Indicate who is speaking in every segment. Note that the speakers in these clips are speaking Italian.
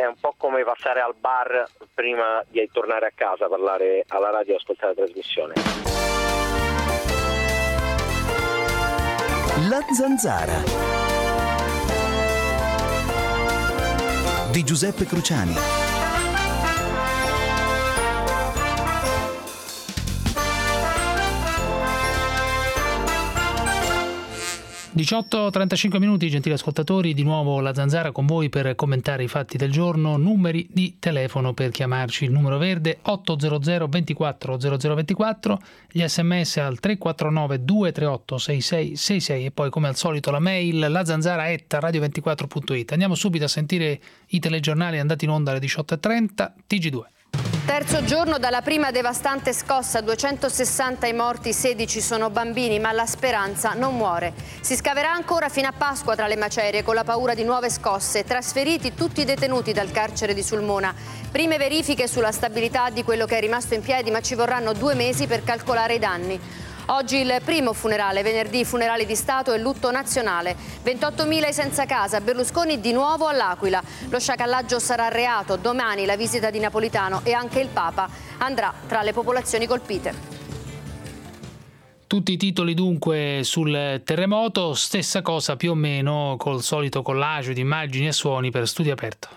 Speaker 1: un po' come passare al bar prima di tornare a casa, parlare alla radio e ascoltare la trasmissione.
Speaker 2: La Zanzara di Giuseppe Cruciani.
Speaker 3: 18:35 minuti, gentili ascoltatori, di nuovo la Zanzara con voi per commentare i fatti del giorno. Numeri di telefono per chiamarci: il numero verde 800 24 0024, gli sms al 349 238 6666 e poi come al solito la mail lazanzara@radio24.it. Andiamo subito a sentire i telegiornali andati in onda alle 18:30. TG2.
Speaker 4: Terzo giorno dalla prima devastante scossa, 260 i morti, 16 sono bambini, ma la speranza non muore. Si scaverà ancora fino a Pasqua tra le macerie con la paura di nuove scosse. Trasferiti tutti i detenuti dal carcere di Sulmona. Prime verifiche sulla stabilità di quello che è rimasto in piedi, ma ci vorranno 2 mesi per calcolare i danni. Oggi il primo funerale, venerdì funerali di Stato e lutto nazionale. 28.000 senza casa, Berlusconi di nuovo all'Aquila. Lo sciacallaggio sarà reato, domani la visita di Napolitano e anche il Papa andrà tra le popolazioni colpite.
Speaker 3: Tutti i titoli dunque sul terremoto, stessa cosa più o meno col solito collage di immagini e suoni per Studio Aperto.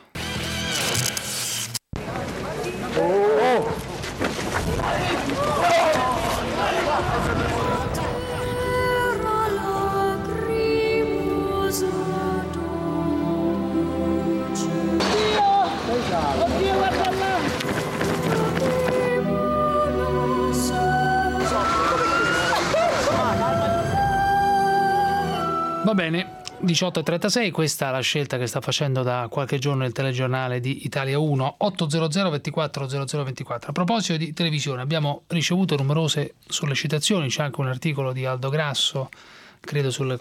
Speaker 3: Va bene, 18:36, questa è la scelta che sta facendo da qualche giorno il telegiornale di Italia 1, 800 24 0024. A proposito di televisione, abbiamo ricevuto numerose sollecitazioni, c'è anche un articolo di Aldo Grasso, credo sul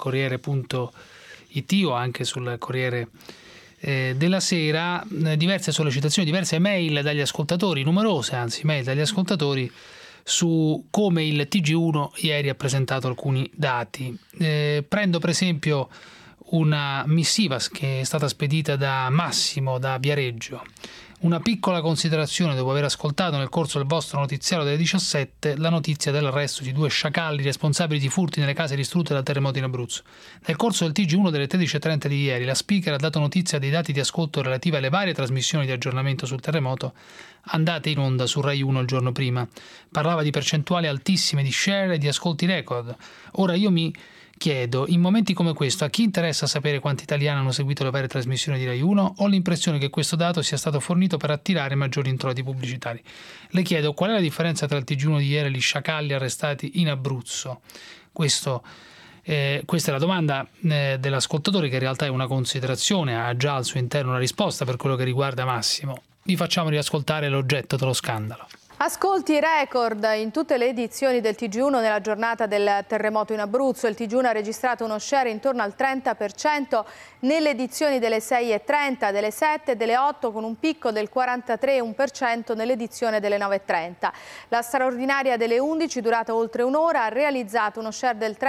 Speaker 3: Corriere.it o anche sul Corriere della Sera, diverse sollecitazioni, diverse mail dagli ascoltatori, numerose anzi mail dagli ascoltatori, su come il TG1 ieri ha presentato alcuni dati. Prendo per esempio una missiva che è stata spedita da Massimo da Viareggio. Una piccola considerazione dopo aver ascoltato nel corso del vostro notiziario delle 17 la notizia dell'arresto di 2 sciacalli responsabili di furti nelle case distrutte dal terremoto in Abruzzo. Nel corso del TG1 delle 13:30 di ieri la speaker ha dato notizia dei dati di ascolto relativi alle varie trasmissioni di aggiornamento sul terremoto andate in onda su Rai 1 il giorno prima. Parlava di percentuali altissime di share e di ascolti record. Ora io mi chiedo, in momenti come questo, a chi interessa sapere quanti italiani hanno seguito le varie trasmissioni di Rai 1? Ho l'impressione che questo dato sia stato fornito per attirare maggiori introiti pubblicitari. Le chiedo qual è la differenza tra il TG1 di ieri e gli sciacalli arrestati in Abruzzo. Questa è la domanda dell'ascoltatore, che in realtà è una considerazione, ha già al suo interno una risposta per quello che riguarda Massimo. Vi facciamo riascoltare l'oggetto dello scandalo.
Speaker 5: Ascolti record in tutte le edizioni del TG1 nella giornata del terremoto in Abruzzo. Il TG1 ha registrato uno share intorno al 30% nelle edizioni delle 6:30, delle 7 e delle 8, con un picco del 43,1% nell'edizione delle 9:30. La straordinaria delle 11, durata oltre un'ora, ha realizzato uno share del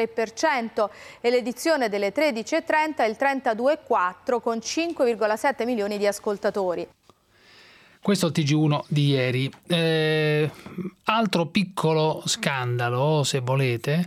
Speaker 5: 33% e l'edizione delle 13:30 il 32,4% con 5,7 milioni di ascoltatori.
Speaker 3: Questo è il TG1 di ieri. Altro piccolo scandalo, se volete.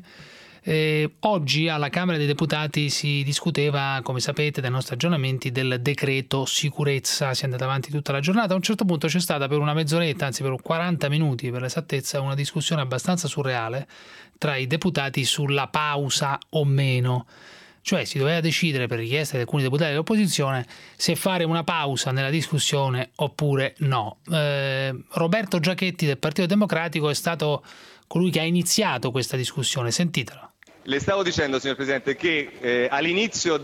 Speaker 3: Oggi alla Camera dei Deputati si discuteva, come sapete, dai nostri aggiornamenti, del decreto sicurezza. Si è andata avanti tutta la giornata. A un certo punto c'è stata per una mezz'oretta, anzi per 40 minuti per l'esattezza, una discussione abbastanza surreale tra i deputati sulla pausa o meno. Cioè si doveva decidere, per richiesta di alcuni deputati dell'opposizione, se fare una pausa nella discussione oppure no. Roberto Giachetti del Partito Democratico è stato colui che ha iniziato questa discussione. Sentitelo.
Speaker 6: Le stavo dicendo, signor Presidente, che all'inizio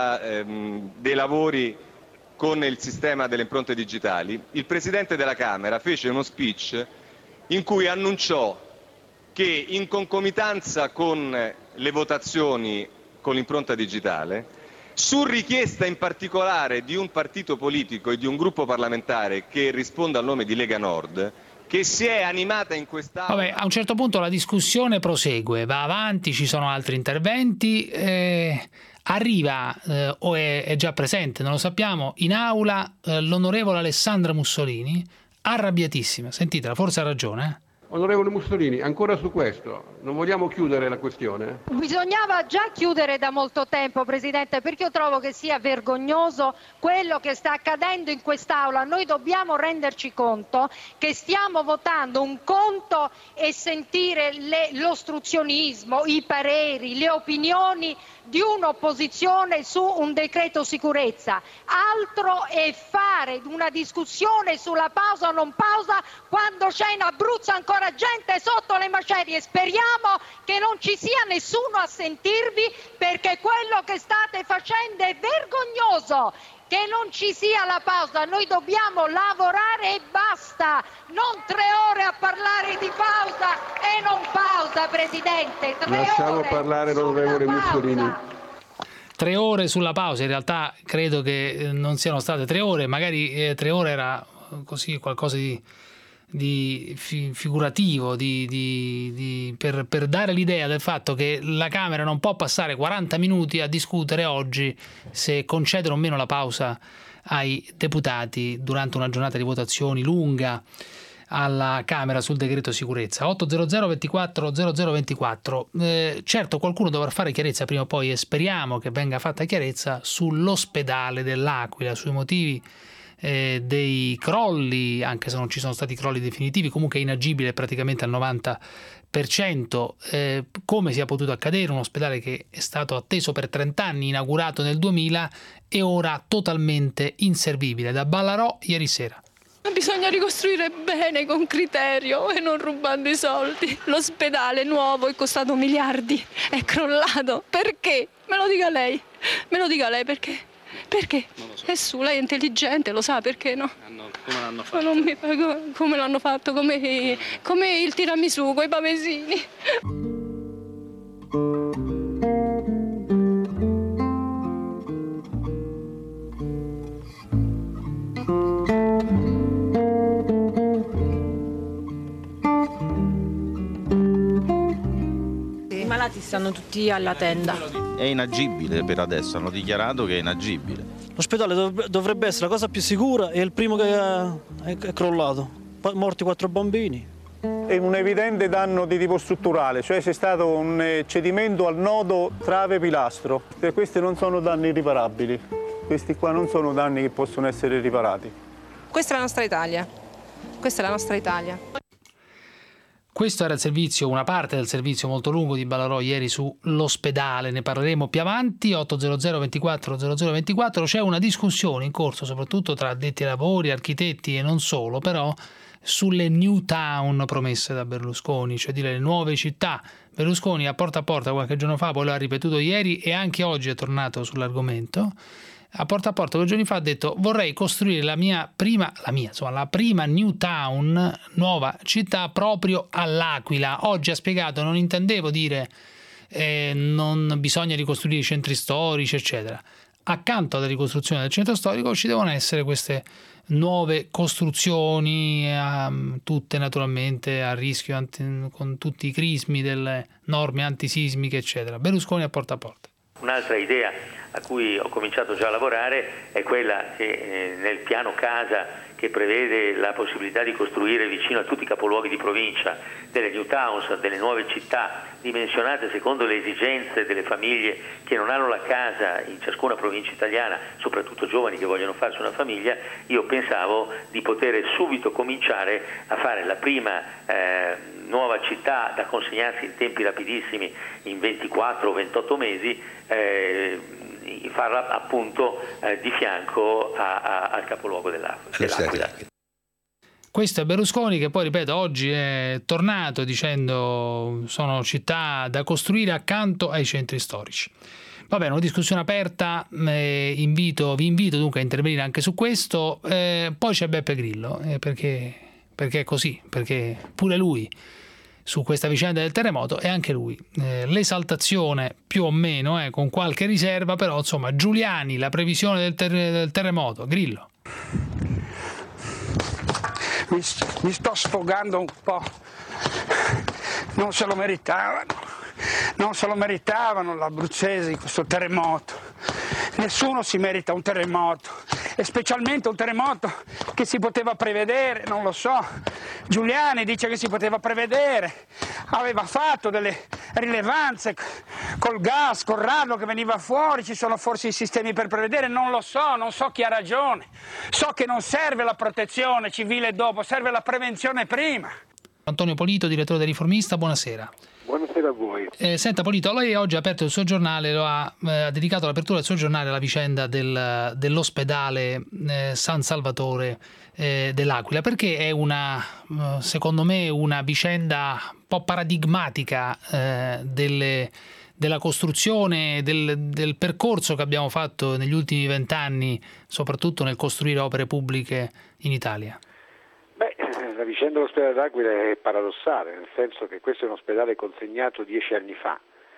Speaker 6: dei lavori con il sistema delle impronte digitali, il Presidente della Camera fece uno speech in cui annunciò che in concomitanza con le votazioni con l'impronta digitale, su richiesta in particolare di un partito politico e di un gruppo parlamentare che risponde al nome di Lega Nord, che si è animata in quest'Aula.
Speaker 3: Vabbè, a un certo punto la discussione prosegue, va avanti, ci sono altri interventi. Arriva o è già presente, non lo sappiamo, in aula l'onorevole Alessandra Mussolini, arrabbiatissima. Sentitela, forse ha ragione.
Speaker 7: Onorevole Mussolini, ancora su questo, non vogliamo chiudere la questione?
Speaker 8: Bisognava già chiudere da molto tempo, Presidente, perché io trovo che sia vergognoso quello che sta accadendo in quest'Aula. Noi dobbiamo renderci conto che stiamo votando un conto e sentire l'ostruzionismo, i pareri, le opinioni di un'opposizione su un decreto sicurezza. Altro è fare una discussione sulla pausa o non pausa quando c'è in Abruzzo ancora gente sotto le macerie. Speriamo che non ci sia nessuno a sentirvi, perché quello che state facendo è vergognoso. Che non ci sia la pausa, noi dobbiamo lavorare e basta, non 3 ore a parlare di pausa e non pausa, Presidente.
Speaker 7: Lasciamo parlare l'onorevole Mussolini.
Speaker 3: 3 ore sulla pausa, in realtà credo che non siano state 3 ore, magari 3 ore era così qualcosa di figurativo, per dare l'idea del fatto che la Camera non può passare 40 minuti a discutere oggi se concedere o meno la pausa ai deputati durante una giornata di votazioni lunga alla Camera sul decreto sicurezza. 800 24 0024. Certo, qualcuno dovrà fare chiarezza prima o poi, e speriamo che venga fatta chiarezza sull'ospedale dell'Aquila, sui motivi dei crolli, anche se non ci sono stati crolli definitivi, comunque è inagibile praticamente al 90%. Come sia potuto accadere? Un ospedale che è stato atteso per 30 anni, inaugurato nel 2000 e ora totalmente inservibile. Da Ballarò ieri sera.
Speaker 9: Bisogna ricostruire bene, con criterio e non rubando i soldi. L'ospedale nuovo è costato miliardi, è crollato. Perché? Me lo dica lei perché? Perché? Non lo so. È su, lei è intelligente, lo sa perché no? Come l'hanno fatto? Come l'hanno fatto? Come il tiramisù con i pavesini.
Speaker 10: I malati stanno tutti alla tenda.
Speaker 11: È inagibile per adesso, hanno dichiarato che è inagibile.
Speaker 12: L'ospedale dovrebbe essere la cosa più sicura, è il primo che è crollato. Morti 4 bambini.
Speaker 13: È un evidente danno di tipo strutturale, cioè c'è stato un cedimento al nodo trave-pilastro. Questi non sono danni irriparabili, questi qua non sono danni che possono essere riparati.
Speaker 10: Questa è la nostra Italia, questa è la nostra Italia.
Speaker 3: Questo era il servizio, una parte del servizio molto lungo di Ballarò ieri sull'ospedale, ne parleremo più avanti. 800 24 0024. C'è una discussione in corso soprattutto tra addetti ai lavori, architetti e non solo, però sulle new town promesse da Berlusconi, cioè dire le nuove città. Berlusconi a porta qualche giorno fa, poi lo ha ripetuto ieri e anche oggi è tornato sull'argomento. A porta 2 giorni fa ha detto: vorrei costruire la prima new town, nuova città, proprio all'Aquila. Oggi ha spiegato: non intendevo dire non bisogna ricostruire i centri storici, eccetera. Accanto alla ricostruzione del centro storico ci devono essere queste nuove costruzioni, tutte naturalmente a rischio, con tutti i crismi delle norme antisismiche, eccetera. Berlusconi a porta.
Speaker 14: Un'altra idea a cui ho cominciato già a lavorare è quella che nel piano casa, che prevede la possibilità di costruire vicino a tutti i capoluoghi di provincia delle new towns, delle nuove città dimensionate secondo le esigenze delle famiglie che non hanno la casa in ciascuna provincia italiana, soprattutto giovani che vogliono farsi una famiglia. Io pensavo di poter subito cominciare a fare la prima nuova città da consegnarsi in tempi rapidissimi, in 24 o 28 mesi, farla appunto di fianco al capoluogo dell'Aquila.
Speaker 3: Questo è Berlusconi, che poi, ripeto, oggi è tornato dicendo sono città da costruire accanto ai centri storici. Va bene, una discussione aperta, vi invito dunque a intervenire anche su questo. Poi c'è Beppe Grillo, perché è così, perché pure lui su questa vicenda del terremoto è anche lui l'esaltazione più o meno, con qualche riserva, però insomma Giuliani, la previsione del terremoto. Grillo.
Speaker 15: Mi sto sfogando un po', non se lo meritavano, non se lo meritavano gli abruzzesi questo terremoto. Nessuno si merita un terremoto, e specialmente un terremoto che si poteva prevedere, non lo so. Giuliani dice che si poteva prevedere, aveva fatto delle rilevanze col gas, col radon che veniva fuori, ci sono forse i sistemi per prevedere, non lo so, non so chi ha ragione. So che non serve la protezione civile dopo, serve la prevenzione prima.
Speaker 3: Antonio Polito, direttore del Riformista, buonasera.
Speaker 16: Buonasera a voi.
Speaker 3: Senta Polito, lei oggi ha aperto il suo giornale, ha dedicato l'apertura del suo giornale alla vicenda dell'ospedale San Salvatore dell'Aquila, perché è secondo me una vicenda un po' paradigmatica della costruzione, del percorso che abbiamo fatto negli ultimi 20 anni, soprattutto nel costruire opere pubbliche in Italia.
Speaker 16: La vicenda dell'ospedale d'Aquila è paradossale, nel senso che questo è un ospedale consegnato 10 anni fa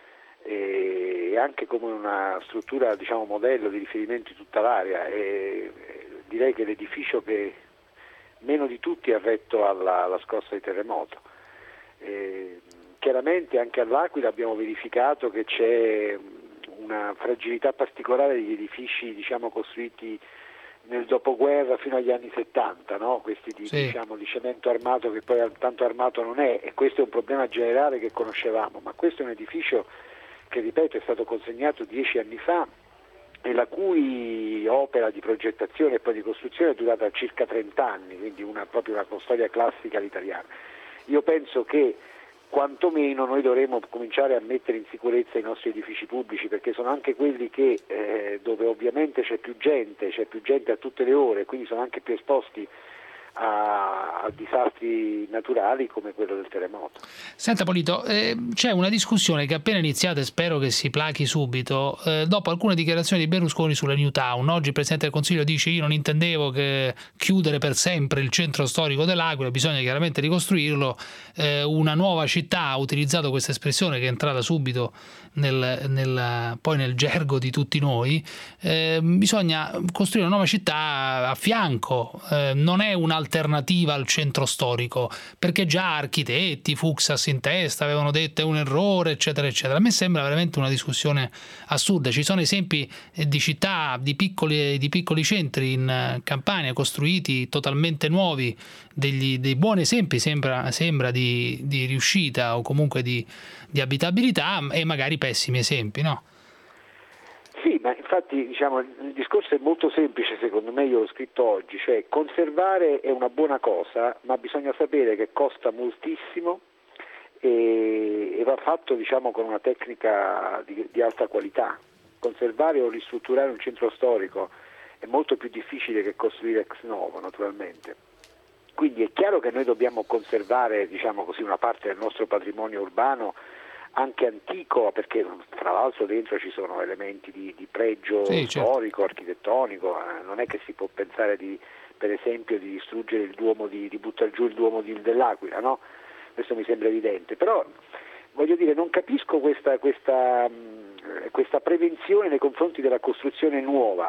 Speaker 16: e anche come una struttura, diciamo, modello di riferimento in tutta l'area, e direi che l'edificio che meno di tutti ha retto alla scossa di terremoto. Chiaramente anche all'Aquila abbiamo verificato che c'è una fragilità particolare degli edifici, diciamo, costruiti nel dopoguerra fino agli anni 70, no? Questi di cemento armato, che poi tanto armato non è, e questo è un problema generale che conoscevamo, ma questo è un edificio che, ripeto, è stato consegnato 10 anni fa e la cui opera di progettazione e poi di costruzione è durata circa 30 anni, quindi proprio una storia classica all'italiana. Io penso che quantomeno noi dovremmo cominciare a mettere in sicurezza i nostri edifici pubblici, perché sono anche quelli che dove ovviamente c'è più gente a tutte le ore, quindi sono anche più esposti a disastri naturali come quello del terremoto.
Speaker 3: Senta Polito, c'è una discussione che è appena iniziata e spero che si plachi subito, dopo alcune dichiarazioni di Berlusconi sulle New Town. Oggi il Presidente del Consiglio dice: io non intendevo chiudere per sempre il centro storico dell'Aquila, bisogna chiaramente ricostruirlo, una nuova città, ha utilizzato questa espressione che è entrata subito poi nel gergo di tutti noi, bisogna costruire una nuova città a fianco, non è un'alternativa al centro storico, perché già architetti, Fuxas in testa, avevano detto è un errore, eccetera eccetera. A me sembra veramente una discussione assurda. Ci sono esempi di città, di piccoli centri in Campania costruiti totalmente nuovi, dei buoni esempi sembra di riuscita o comunque di abitabilità, e magari pessimi esempi, no?
Speaker 16: Sì, ma infatti, diciamo, il discorso è molto semplice, secondo me. Io l'ho scritto oggi, cioè conservare è una buona cosa, ma bisogna sapere che costa moltissimo e va fatto, diciamo, con una tecnica di alta qualità. Conservare o ristrutturare un centro storico è molto più difficile che costruire ex novo, naturalmente. Quindi è chiaro che noi dobbiamo conservare, diciamo così, una parte del nostro patrimonio urbano, anche antico, perché fra l'altro dentro ci sono elementi di pregio storico, architettonico. Non è che si può pensare per esempio di distruggere il Duomo, di buttare giù il Duomo dell'Aquila, no? Questo mi sembra evidente, però voglio dire, non capisco questa prevenzione nei confronti della costruzione nuova.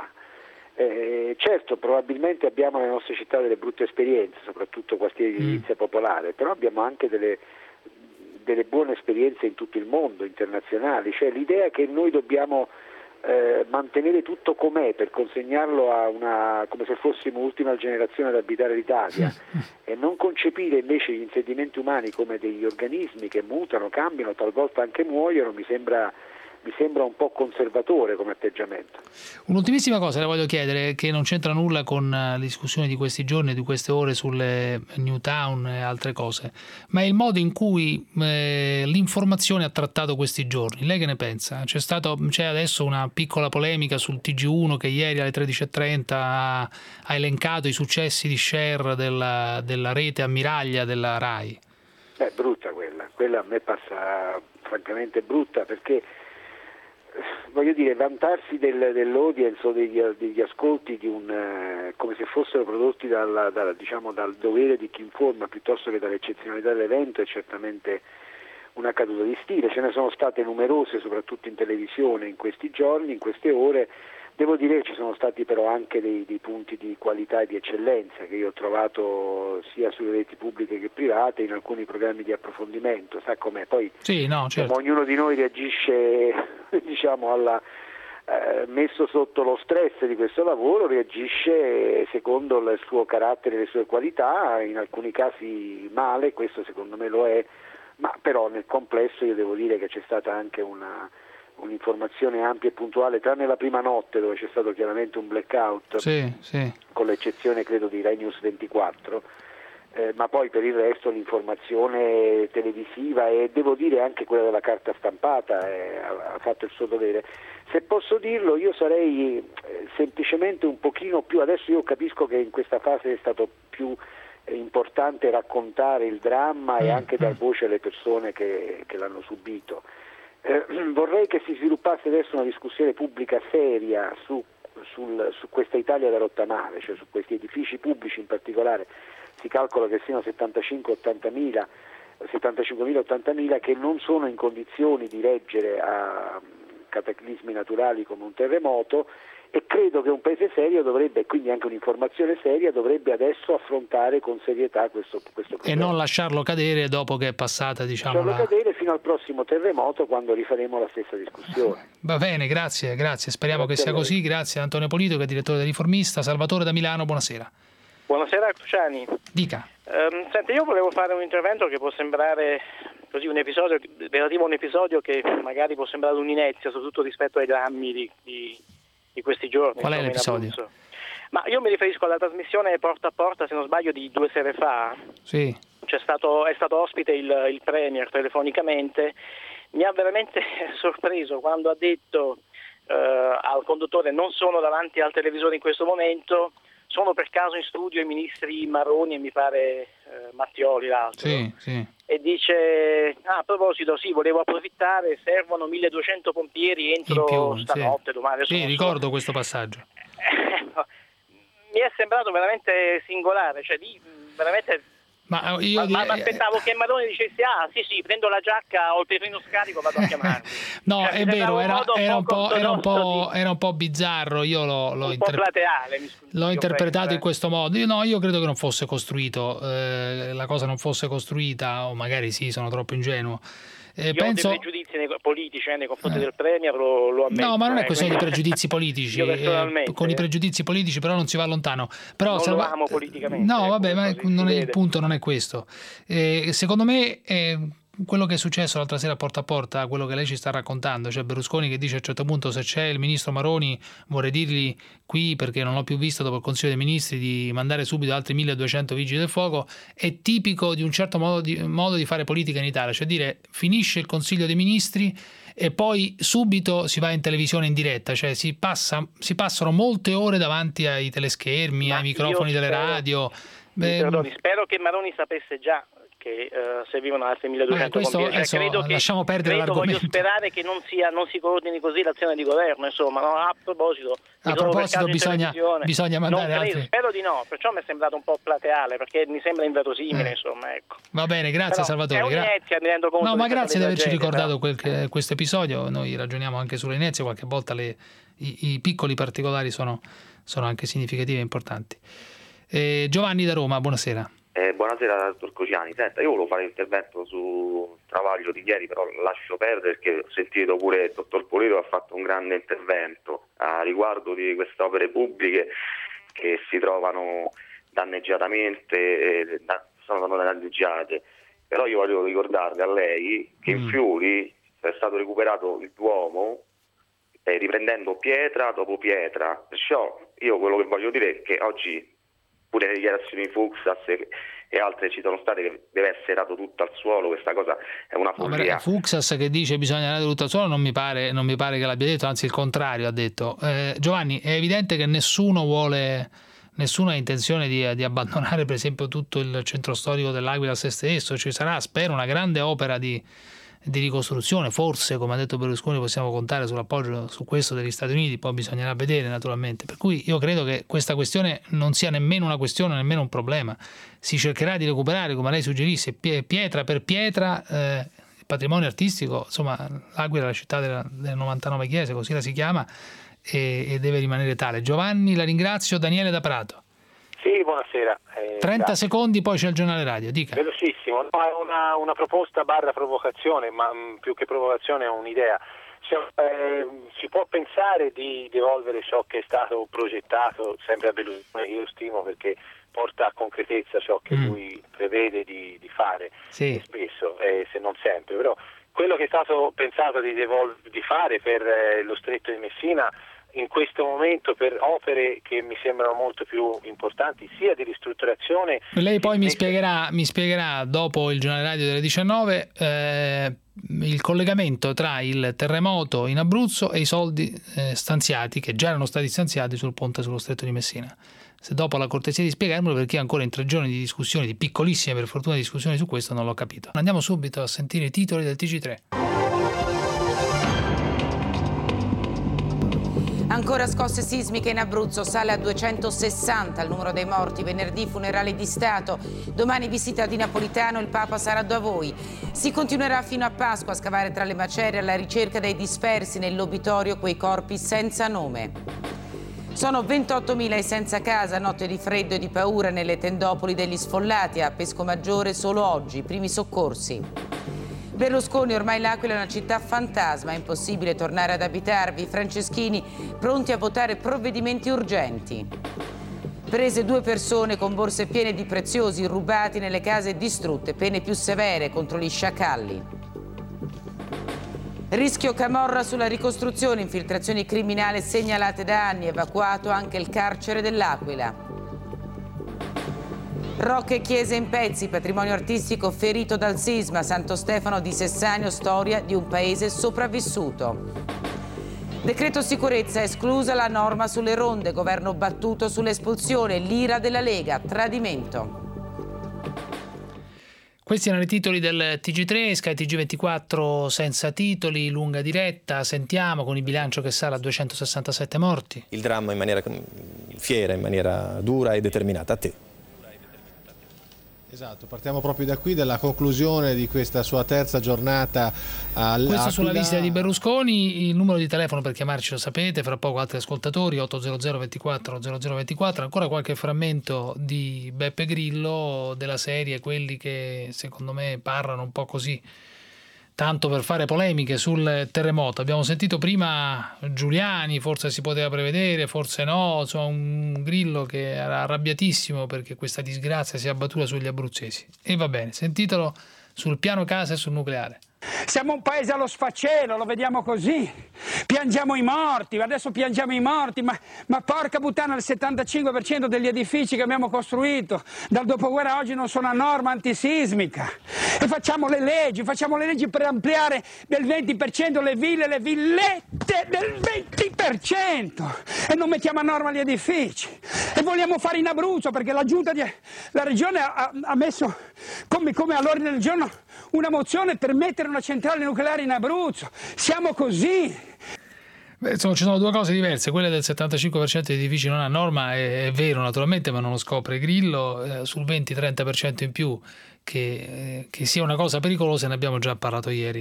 Speaker 16: Certo, probabilmente abbiamo nelle nostre città delle brutte esperienze, soprattutto quartieri di edilizia popolare, però abbiamo anche delle buone esperienze in tutto il mondo, internazionali. Cioè l'idea che noi dobbiamo mantenere tutto com'è per consegnarlo come se fossimo l'ultima generazione ad abitare l'Italia e non concepire invece gli insediamenti umani come degli organismi che mutano, cambiano, talvolta anche muoiono, mi sembra un po' conservatore come atteggiamento.
Speaker 3: Un'ultimissima cosa le voglio chiedere, che non c'entra nulla con la discussione di questi giorni, di queste ore sulle New Town e altre cose, ma è il modo in cui l'informazione ha trattato questi giorni. Lei che ne pensa? C'è adesso una piccola polemica sul TG1 che ieri alle 13.30 ha elencato i successi di share della rete ammiraglia della RAI.
Speaker 16: Brutta quella a me passa francamente brutta, perché voglio dire, vantarsi dell'audience o degli ascolti come se fossero prodotti dal dovere di chi informa piuttosto che dall'eccezionalità dell'evento è certamente una caduta di stile. Ce ne sono state numerose, soprattutto in televisione, in questi giorni, in queste ore, Devo dire che ci sono stati però anche dei punti di qualità e di eccellenza che io ho trovato sia sulle reti pubbliche che private, in alcuni programmi di approfondimento, sa com'è? Poi
Speaker 3: certo.
Speaker 16: Ognuno di noi reagisce diciamo messo sotto lo stress di questo lavoro, reagisce secondo il suo carattere e le sue qualità, in alcuni casi male, questo secondo me lo è, ma però nel complesso io devo dire che c'è stata anche un'informazione ampia e puntuale, tranne la prima notte dove c'è stato chiaramente un blackout, con l'eccezione credo di Rai News 24, ma poi per il resto l'informazione televisiva e devo dire anche quella della carta stampata ha fatto il suo dovere. Se posso dirlo, io sarei semplicemente un pochino più, adesso io capisco che in questa fase è stato più importante raccontare il dramma e anche dar voce alle persone che l'hanno subito. Vorrei che si sviluppasse adesso una discussione pubblica seria su questa Italia da rottamare, cioè su questi edifici pubblici in particolare. Si calcola che siano 75.000-80.000 che non sono in condizioni di reggere a cataclismi naturali come un terremoto, e credo che un paese serio dovrebbe, e quindi anche un'informazione seria, dovrebbe adesso affrontare con serietà questo problema.
Speaker 3: E non lasciarlo cadere dopo che è passata, diciamo.
Speaker 16: Lasciarlo cadere fino al prossimo terremoto, quando rifaremo la stessa discussione.
Speaker 3: Va bene, grazie. Speriamo che sia così. Grazie a Antonio Polito, che è direttore del Riformista. Salvatore da Milano, buonasera.
Speaker 17: Buonasera Cruciani.
Speaker 3: Dica.
Speaker 17: Senti, io volevo fare un intervento che può sembrare così un episodio relativo a un episodio che magari può sembrare un'inezia, soprattutto rispetto ai drammi di questi giorni.
Speaker 3: Qual è l'episodio?
Speaker 17: Ma io mi riferisco alla trasmissione Porta a Porta, se non sbaglio, di 2 sere fa.
Speaker 3: Sì.
Speaker 17: È stato ospite il Premier telefonicamente. Mi ha veramente sorpreso quando ha detto al conduttore: non sono davanti al televisore in questo momento, sono per caso in studio i ministri Maroni e mi pare Mattioli, l'altro.
Speaker 3: Sì.
Speaker 17: E dice: a proposito, sì, volevo approfittare, servono 1.200 pompieri entro stanotte, domani.
Speaker 3: Sì, ricordo questo passaggio.
Speaker 17: Mi è sembrato veramente singolare, cioè veramente. Ma aspettavo che Maroni dicesse: sì, prendo la giacca, ho il perino scarico, vado a chiamarli.
Speaker 3: No, è vero, era un po' bizzarro. Io l'ho interpretato in questo modo. Io credo che non fosse costruito, la cosa non fosse costruita, o magari sì, sono troppo ingenuo.
Speaker 17: Io ho dei pregiudizi politici nei confronti del Premier, lo ammetto.
Speaker 3: No, ma non è questione di pregiudizi politici. Con i pregiudizi politici però non si va lontano. Però
Speaker 17: non lo amo politicamente.
Speaker 3: No, vabbè, ma il punto non è questo. Secondo me quello che è successo l'altra sera a Porta, quello che lei ci sta raccontando, cioè Berlusconi che dice a un certo punto: se c'è il ministro Maroni vorrei dirgli qui, perché non l'ho più visto dopo il Consiglio dei Ministri, di mandare subito altri 1.200 vigili del fuoco, è tipico di un certo modo di fare politica in Italia, cioè dire finisce il Consiglio dei Ministri e poi subito si va in televisione in diretta, cioè si passano molte ore davanti ai teleschermi, ai microfoni delle radio.
Speaker 17: Spero che Maroni sapesse già che servivano altri 1.200 pompieri.
Speaker 3: Lasciamo perdere l'argomento.
Speaker 17: Voglio sperare che non si coordini così l'azione di governo, insomma. No, a proposito
Speaker 3: bisogna mandare altri.
Speaker 17: Spero di no, perciò mi è sembrato un po' plateale, perché mi sembra inverosimile, insomma, ecco.
Speaker 3: Va bene, grazie. Però, Salvatore.
Speaker 17: È un'inezia, mi rendo conto.
Speaker 3: No, ma grazie di averci ricordato questo episodio. Noi ragioniamo anche sulle inezie, qualche volta i piccoli particolari sono anche significativi e importanti. Giovanni da Roma, buonasera.
Speaker 18: Buonasera dottor Cruciani. Senta, io volevo fare un intervento sul travaglio di ieri, però lascio perdere perché ho sentito pure il dottor Polito ha fatto un grande intervento a riguardo di queste opere pubbliche che si trovano danneggiatamente, sono danneggiate. Però io voglio ricordarle a lei che in Friuli è stato recuperato il Duomo riprendendo pietra dopo pietra. Perciò io quello che voglio dire è che oggi pure le dichiarazioni di Fuksas e altre ci sono state che deve essere dato tutto al suolo. Questa cosa è una follia.
Speaker 3: Fuksas che dice bisogna dare tutto al suolo non mi pare che l'abbia detto, anzi il contrario ha detto. Giovanni, è evidente che nessuno ha intenzione di abbandonare per esempio tutto il centro storico dell'Aquila a se stesso. Ci sarà, spero, una grande opera di ricostruzione, forse, come ha detto Berlusconi, possiamo contare sull'appoggio su questo degli Stati Uniti, poi bisognerà vedere naturalmente. Per cui io credo che questa questione non sia nemmeno una questione, nemmeno un problema. Si cercherà di recuperare, come lei suggerisse, pietra per pietra il patrimonio artistico. Insomma, l'Aquila è la città delle 99 chiese, così la si chiama, e deve rimanere tale. Giovanni, la ringrazio. Daniele da Prato.
Speaker 19: Sì, buonasera.
Speaker 3: 30
Speaker 19: grazie.
Speaker 3: secondi, poi c'è il giornale radio. Dica.
Speaker 19: Velocissimo. No, è una proposta / provocazione, ma più che provocazione è un'idea. Si può pensare di devolvere ciò che è stato progettato sempre a Berlusconi, io lo stimo perché porta a concretezza ciò che lui prevede di fare, spesso, se non sempre, però quello che è stato pensato di fare per lo Stretto di Messina in questo momento, per opere che mi sembrano molto più importanti, sia di ristrutturazione.
Speaker 3: Lei poi mi spiegherà dopo il giornale radio delle 19 il collegamento tra il terremoto in Abruzzo e i soldi stanziati, che già erano stati stanziati sul ponte sullo Stretto di Messina. Se dopo la cortesia di spiegarmelo, perché ancora in 3 giorni di discussioni, di piccolissime per fortuna discussioni su questo, non l'ho capito. Andiamo subito a sentire i titoli del TG3.
Speaker 20: Ancora scosse sismiche in Abruzzo, sale a 260 il numero dei morti. Venerdì funerali di Stato, domani visita di Napolitano, il Papa sarà da voi. Si continuerà fino a Pasqua a scavare tra le macerie alla ricerca dei dispersi nell'obitorio, quei corpi senza nome. Sono 28.000 i senza casa, notte di freddo e di paura nelle tendopoli degli sfollati. A Pescomaggiore solo oggi, primi soccorsi. Berlusconi, ormai l'Aquila è una città fantasma, è impossibile tornare ad abitarvi. Franceschini, pronti a votare provvedimenti urgenti. Prese 2 persone con borse piene di preziosi rubati nelle case distrutte, pene più severe contro gli sciacalli. Rischio Camorra sulla ricostruzione, infiltrazioni criminali segnalate da anni, evacuato anche il carcere dell'Aquila. Rocche e chiese in pezzi, patrimonio artistico ferito dal sisma, Santo Stefano di Sessanio, storia di un paese sopravvissuto. Decreto sicurezza, esclusa la norma sulle ronde, governo battuto sull'espulsione, l'ira della Lega, tradimento.
Speaker 3: Questi erano i titoli del TG3, Sky TG24 senza titoli, lunga diretta, sentiamo con il bilancio che sale a 267 morti.
Speaker 21: Il dramma in maniera fiera, in maniera dura e determinata. A te.
Speaker 22: Esatto, partiamo proprio da qui, dalla conclusione di questa sua terza giornata all'Aquila.
Speaker 3: Questo sulla lista di Berlusconi, il numero di telefono per chiamarci lo sapete, fra poco altri ascoltatori, 800 24 0024, ancora qualche frammento di Beppe Grillo della serie, quelli che secondo me parlano un po' così, tanto per fare polemiche sul terremoto. Abbiamo sentito prima Giuliani, forse si poteva prevedere, forse no, insomma un Grillo che era arrabbiatissimo perché questa disgrazia si è abbattuta sugli abruzzesi. E va bene, sentitelo sul piano casa e sul nucleare.
Speaker 15: Siamo un paese allo sfacelo, lo vediamo così. Piangiamo i morti, adesso piangiamo i morti, ma porca puttana, il 75% degli edifici che abbiamo costruito dal dopoguerra a oggi non sono a norma antisismica. E facciamo le leggi per ampliare del 20% le ville e le villette del 20%. E non mettiamo a norma gli edifici. E vogliamo fare in Abruzzo perché la regione ha messo come all'ordine del giorno una mozione per mettere una centrale nucleare in Abruzzo. Siamo così.
Speaker 3: Beh, insomma, ci sono 2 cose diverse. Quella del 75% degli edifici non ha norma è vero naturalmente, ma non lo scopre Grillo. Sul 20-30% in più che sia una cosa pericolosa ne abbiamo già parlato ieri.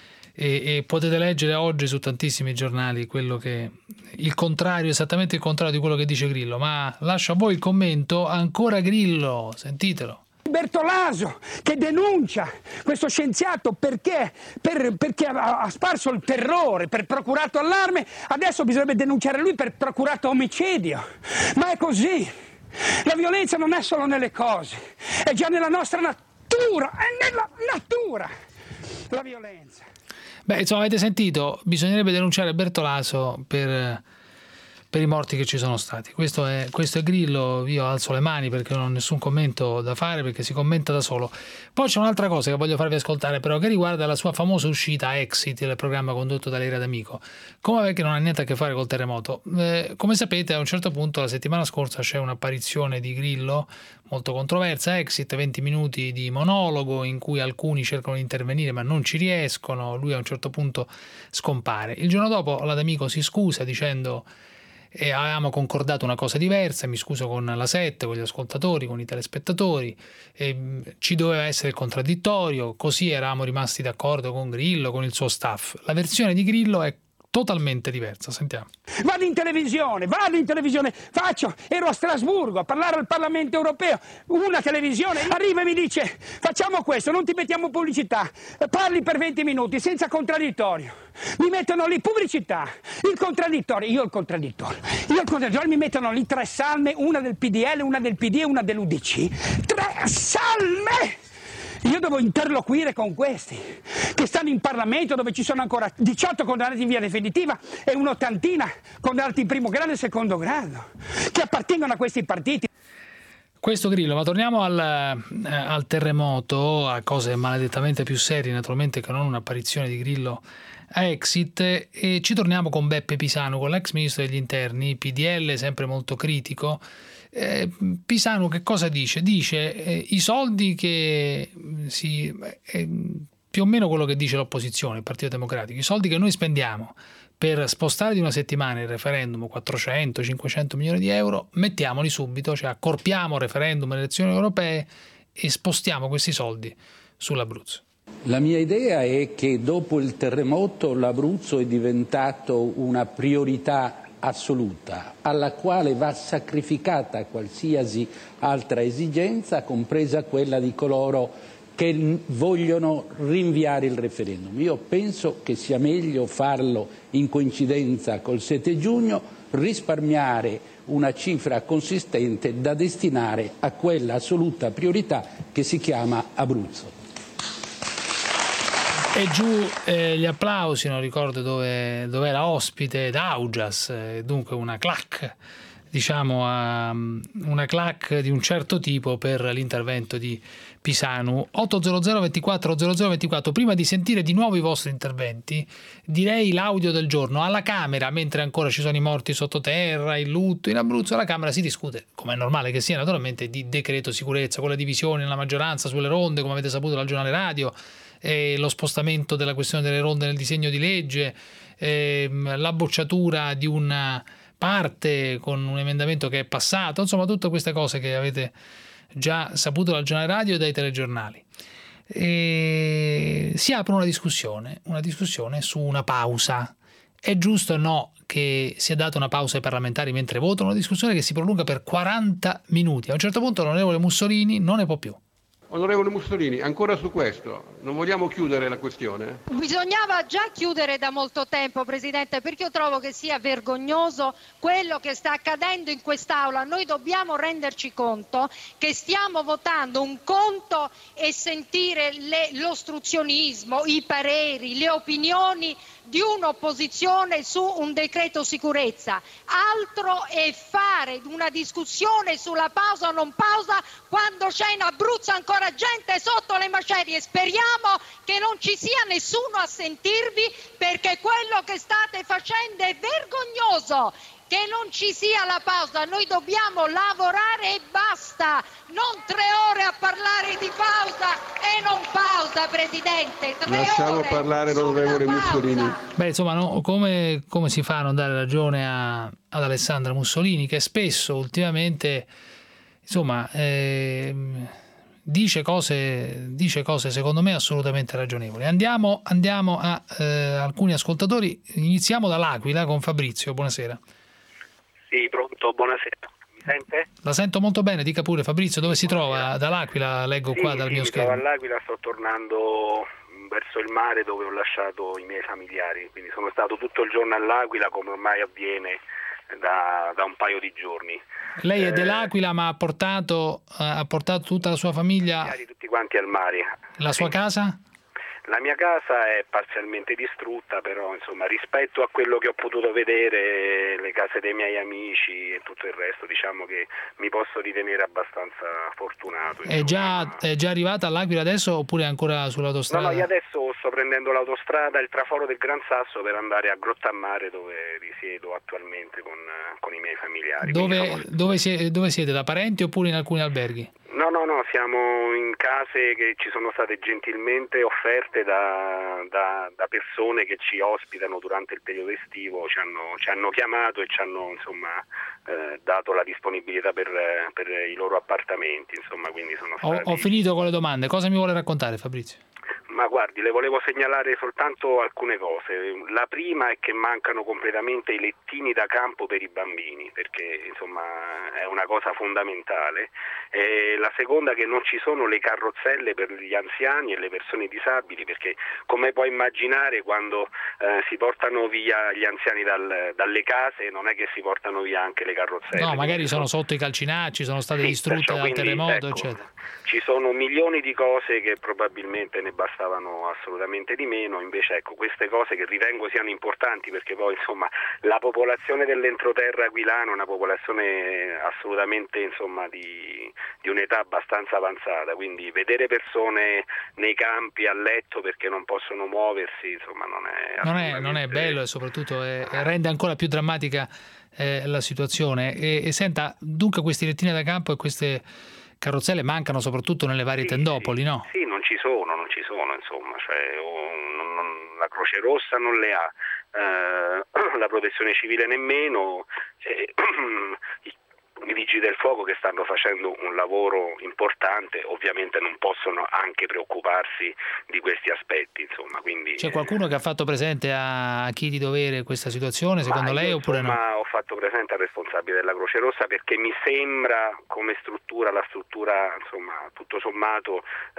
Speaker 3: E potete leggere oggi su tantissimi giornali quello che il contrario, esattamente il contrario di quello che dice Grillo. Ma lascio a voi il commento. Ancora Grillo, sentitelo.
Speaker 15: Bertolaso che denuncia questo scienziato perché ha sparso il terrore per procurato allarme, adesso bisognerebbe denunciare lui per procurato omicidio. Ma è così. La violenza non è solo nelle cose, è già nella nostra natura, è nella natura la violenza.
Speaker 3: Beh, insomma, avete sentito, bisognerebbe denunciare Bertolaso per i morti che ci sono stati. Questo è Grillo. Io alzo le mani perché non ho nessun commento da fare, perché si commenta da solo. Poi c'è un'altra cosa che voglio farvi ascoltare, però, che riguarda la sua famosa uscita Exit, il programma condotto da Lera D'Amico. Come perché non ha niente a che fare col terremoto. Come sapete, a un certo punto la settimana scorsa c'è un'apparizione di Grillo molto controversa. Exit, 20 minuti di monologo in cui alcuni cercano di intervenire ma non ci riescono. Lui a un certo punto scompare. Il giorno dopo la D'Amico si scusa dicendo: e avevamo concordato una cosa diversa, mi scuso con la 7, con gli ascoltatori, con i telespettatori, ci doveva essere il contraddittorio, così eravamo rimasti d'accordo con Grillo, con il suo staff. La versione di Grillo è totalmente diversa. Sentiamo.
Speaker 15: Vado in televisione, ero a Strasburgo a parlare al Parlamento europeo, una televisione arriva e mi dice facciamo questo, non ti mettiamo pubblicità, parli per 20 minuti senza contraddittorio, mi mettono lì pubblicità, il contraddittorio, mi mettono lì 3 salme, una del PDL, una del PD e una dell'UDC, 3 salme! Io devo interloquire con questi, che stanno in Parlamento dove ci sono ancora 18 condannati in via definitiva e un'ottantina condannati in primo grado e secondo grado, che appartengono a questi partiti.
Speaker 3: Questo Grillo, ma torniamo al terremoto, a cose maledettamente più serie naturalmente che non un'apparizione di Grillo a Exit, e ci torniamo con Beppe Pisanu, con l'ex ministro degli interni, PDL sempre molto critico. Pisanu che cosa dice? Dice i soldi che più o meno quello che dice l'opposizione, il Partito Democratico, i soldi che noi spendiamo per spostare di una settimana il referendum 400-500 milioni di euro, mettiamoli subito, cioè accorpiamo referendum e elezioni europee e spostiamo questi soldi sull'Abruzzo.
Speaker 1: La mia idea è che dopo il terremoto l'Abruzzo è diventato una priorità assoluta, alla quale va sacrificata qualsiasi altra esigenza, compresa quella di coloro che vogliono rinviare il referendum. Io penso che sia meglio farlo in coincidenza col 7 giugno, risparmiare una cifra consistente da destinare a quella assoluta priorità che si chiama Abruzzo.
Speaker 3: E giù gli applausi, non ricordo dove era ospite, d'Augias, dunque una clac, diciamo una clac di un certo tipo per l'intervento di Pisanu. 800 24 00 24. Prima di sentire di nuovo i vostri interventi, direi l'audio del giorno. Alla Camera, mentre ancora ci sono i morti sottoterra, il lutto in Abruzzo, alla Camera si discute, come è normale che sia naturalmente, di decreto sicurezza, con le divisioni nella maggioranza sulle ronde, come avete saputo dal giornale radio, lo spostamento della questione delle ronde nel disegno di legge, la bocciatura di una parte con un emendamento che è passato, insomma tutte queste cose che avete già saputo dal giornale radio e dai telegiornali. Si apre una discussione su una pausa. È giusto o no che sia data una pausa ai parlamentari mentre votano? Una discussione che si prolunga per 40 minuti. A un certo punto l'onorevole Mussolini non ne può più.
Speaker 7: Onorevole Mussolini, ancora su questo, non vogliamo chiudere la questione?
Speaker 8: Bisognava già chiudere da molto tempo, Presidente, perché io trovo che sia vergognoso quello che sta accadendo in quest'Aula. Noi dobbiamo renderci conto che stiamo votando un conto e sentire l'ostruzionismo, i pareri, le opinioni di un'opposizione su un decreto sicurezza. Altro è fare una discussione sulla pausa o non pausa quando c'è in Abruzzo ancora gente sotto le macerie. Speriamo che non ci sia nessuno a sentirvi, perché quello che state facendo è vergognoso. Che non ci sia la pausa, noi dobbiamo lavorare e basta, non 3 ore a parlare di pausa e non pausa, Presidente.
Speaker 7: Lasciamo parlare l'onorevole Mussolini.
Speaker 3: Beh, insomma, no, come si fa a non dare ragione ad Alessandra Mussolini, che spesso ultimamente, insomma, dice cose secondo me assolutamente ragionevoli. Andiamo a alcuni ascoltatori. Iniziamo dall'Aquila con Fabrizio. Buonasera.
Speaker 2: Sì, pronto, buonasera. Mi sente?
Speaker 3: La sento molto bene, dica pure Fabrizio, dove si trova? Dall'Aquila, leggo qua dal mio schermo.
Speaker 2: Mi trovo all'Aquila, sto tornando verso il mare dove ho lasciato i miei familiari, quindi sono stato tutto il giorno all'Aquila, come ormai avviene da un paio di giorni.
Speaker 3: Lei è dell'Aquila, ma ha portato tutta la sua famiglia?
Speaker 2: Tutti quanti al mare.
Speaker 3: La sua casa?
Speaker 2: La mia casa è parzialmente distrutta, però insomma rispetto a quello che ho potuto vedere, le case dei miei amici e tutto il resto, diciamo che mi posso ritenere abbastanza fortunato.
Speaker 3: È già arrivata all'Aquila adesso oppure ancora sull'autostrada?
Speaker 2: No, io adesso sto prendendo l'autostrada, il traforo del Gran Sasso, per andare a Grottammare, dove risiedo attualmente con i miei familiari.
Speaker 3: Dove siete? Da parenti oppure in alcuni alberghi?
Speaker 2: No, siamo in case che ci sono state gentilmente offerte da persone che ci ospitano durante il periodo estivo, ci hanno chiamato e ci hanno dato la disponibilità per i loro appartamenti, insomma, quindi sono stati...
Speaker 3: Ho finito con le domande, cosa mi vuole raccontare Fabrizio?
Speaker 2: Ma guardi, le volevo segnalare soltanto alcune cose. La prima è che mancano completamente i lettini da campo per i bambini, perché insomma è una cosa fondamentale. E la seconda è che non ci sono le carrozzelle per gli anziani e le persone disabili, perché come puoi immaginare quando si portano via gli anziani dalle case non è che si portano via anche le carrozzelle.
Speaker 3: No, magari sono sotto i calcinacci, sono state distrutte dal terremoto, eccetera.
Speaker 2: Ci sono milioni di cose che probabilmente ne bastavano assolutamente di meno, invece ecco, queste cose che ritengo siano importanti, perché poi insomma la popolazione dell'entroterra aquilano è una popolazione assolutamente insomma di un'età abbastanza avanzata, quindi vedere persone nei campi a letto perché non possono muoversi insomma
Speaker 3: non è bello, e soprattutto rende ancora più drammatica la situazione. E senta, dunque questi lettini da campo e queste carrozzelle mancano soprattutto nelle varie tendopoli, no?
Speaker 2: Sì, non ci sono insomma, cioè, la Croce Rossa non le ha, la Protezione Civile nemmeno, i Vigili del Fuoco, che stanno facendo un lavoro importante, ovviamente non possono anche preoccuparsi di questi aspetti, insomma, quindi
Speaker 3: c'è qualcuno che ha fatto presente a chi di dovere questa situazione, secondo lei, oppure no?
Speaker 2: Ho fatto presente al responsabile della Croce Rossa, perché mi sembra come struttura, la struttura insomma tutto sommato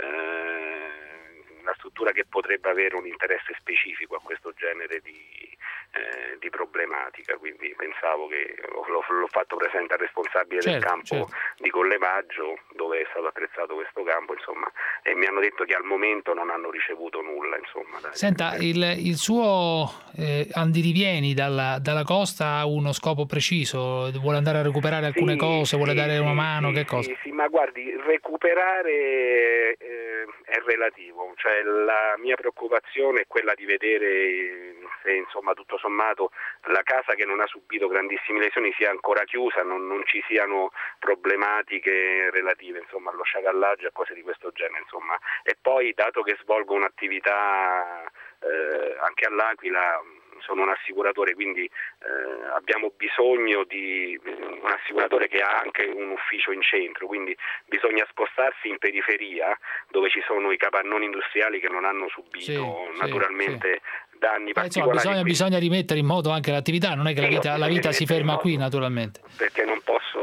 Speaker 2: una struttura che potrebbe avere un interesse specifico a questo genere di problematica, quindi pensavo che l'ho fatto presente al responsabile del campo di Collemaggio, dove è stato attrezzato questo campo, insomma, e mi hanno detto che al momento non hanno ricevuto nulla, insomma.
Speaker 3: Senta, il suo andirivieni dalla costa ha uno scopo preciso? Vuole andare a recuperare alcune cose, vuole dare una mano, che cosa?
Speaker 2: Sì, ma guardi, recuperare è relativo, cioè la mia preoccupazione è quella di vedere se insomma tutto sommato la casa, che non ha subito grandissime lesioni, sia ancora chiusa, non ci siano problematiche relative insomma allo sciacallaggio e cose di questo genere, insomma. E poi, dato che svolgo un'attività anche all'Aquila, sono un assicuratore, quindi abbiamo bisogno di un assicuratore che ha anche un ufficio in centro, quindi bisogna spostarsi in periferia, dove ci sono i capannoni industriali che non hanno subito naturalmente danni particolari.
Speaker 3: Insomma, bisogna rimettere in moto anche l'attività, non è che la vita si ferma qui, naturalmente.
Speaker 2: Perché non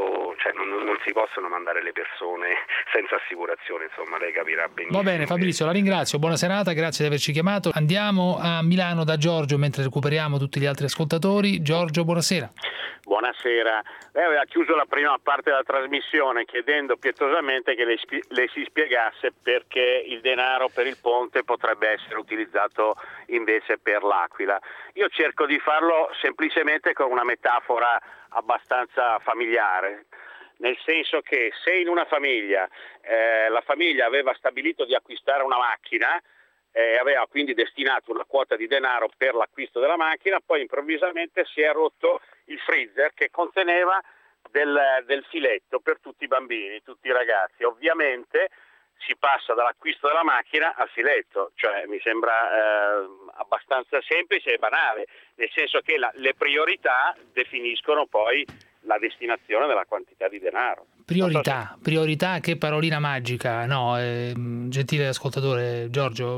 Speaker 2: si possono mandare le persone senza assicurazione, insomma, lei capirà benissimo.
Speaker 3: Va bene, Fabrizio, la ringrazio, buona serata, grazie di averci chiamato. Andiamo a Milano da Giorgio mentre recuperiamo tutti gli altri ascoltatori. Giorgio, buonasera.
Speaker 4: Buonasera. Lei aveva chiuso la prima parte della trasmissione chiedendo pietosamente che le si spiegasse perché il denaro per il ponte potrebbe essere utilizzato invece per l'Aquila. Io cerco di farlo semplicemente con una metafora abbastanza familiare, nel senso che se in una famiglia la famiglia aveva stabilito di acquistare una macchina, aveva quindi destinato una quota di denaro per l'acquisto della macchina, poi improvvisamente si è rotto il freezer che conteneva del filetto per tutti i bambini, tutti i ragazzi. Ovviamente si passa dall'acquisto della macchina al filetto, cioè mi sembra abbastanza semplice e banale, nel senso che le priorità definiscono poi la destinazione della quantità di denaro.
Speaker 3: Priorità, che parolina magica, no? Gentile ascoltatore Giorgio,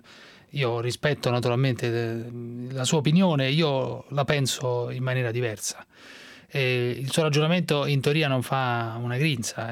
Speaker 3: io rispetto naturalmente la sua opinione, io la penso in maniera diversa. Il suo ragionamento in teoria non fa una grinza,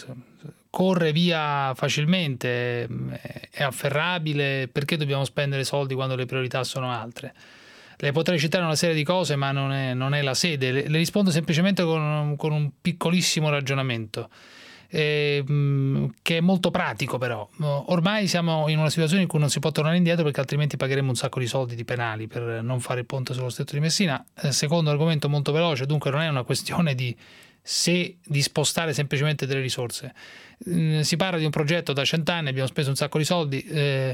Speaker 3: corre via facilmente, è afferrabile. Perché dobbiamo spendere soldi quando le priorità sono altre? Le potrei citare una serie di cose, ma non è la sede. Le rispondo semplicemente con un piccolissimo ragionamento, che è molto pratico però. Ormai siamo in una situazione in cui non si può tornare indietro, perché altrimenti pagheremo un sacco di soldi di penali per non fare il ponte sullo Stretto di Messina. Secondo argomento molto veloce, dunque non è una questione di spostare semplicemente delle risorse. Si parla di un progetto da 100 anni, abbiamo speso un sacco di soldi,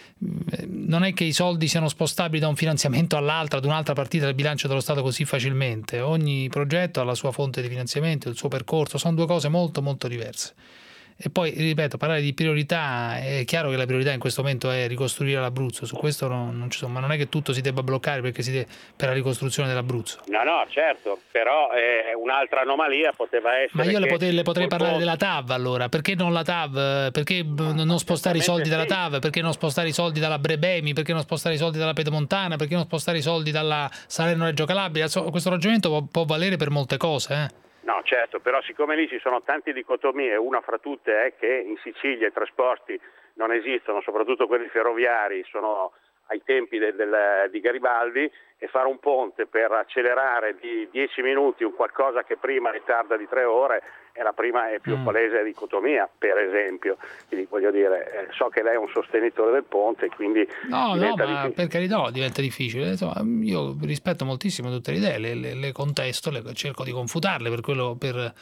Speaker 3: non è che i soldi siano spostabili da un finanziamento all'altro, ad un'altra partita del bilancio dello Stato così facilmente. Ogni progetto ha la sua fonte di finanziamento, il suo percorso, sono due cose molto molto diverse. E poi, ripeto, parlare di priorità, è chiaro che la priorità in questo momento è ricostruire l'Abruzzo, su questo non ci sono, ma non è che tutto si debba bloccare per la ricostruzione dell'Abruzzo.
Speaker 4: No, certo, però un'altra anomalia poteva essere...
Speaker 3: Ma io le potrei parlare della TAV allora, perché non la TAV? Perché non spostare i soldi dalla TAV? Perché non spostare i soldi dalla Brebemi? Perché non spostare i soldi dalla Pedemontana? Perché non spostare i soldi dalla Salerno-Reggio Calabria? Questo ragionamento può valere per molte cose,
Speaker 4: No, certo, però siccome lì ci sono tante dicotomie, una fra tutte è che in Sicilia i trasporti non esistono, soprattutto quelli ferroviari, sono ai tempi di Garibaldi, e fare un ponte per accelerare di 10 minuti un qualcosa che prima ritarda di 3 ore è la prima e più palese dicotomia, per esempio. Quindi voglio dire, so che lei è un sostenitore del ponte, quindi
Speaker 3: ma per carità diventa difficile. Insomma, io rispetto moltissimo tutte le idee, le contesto, cerco di confutarle per quello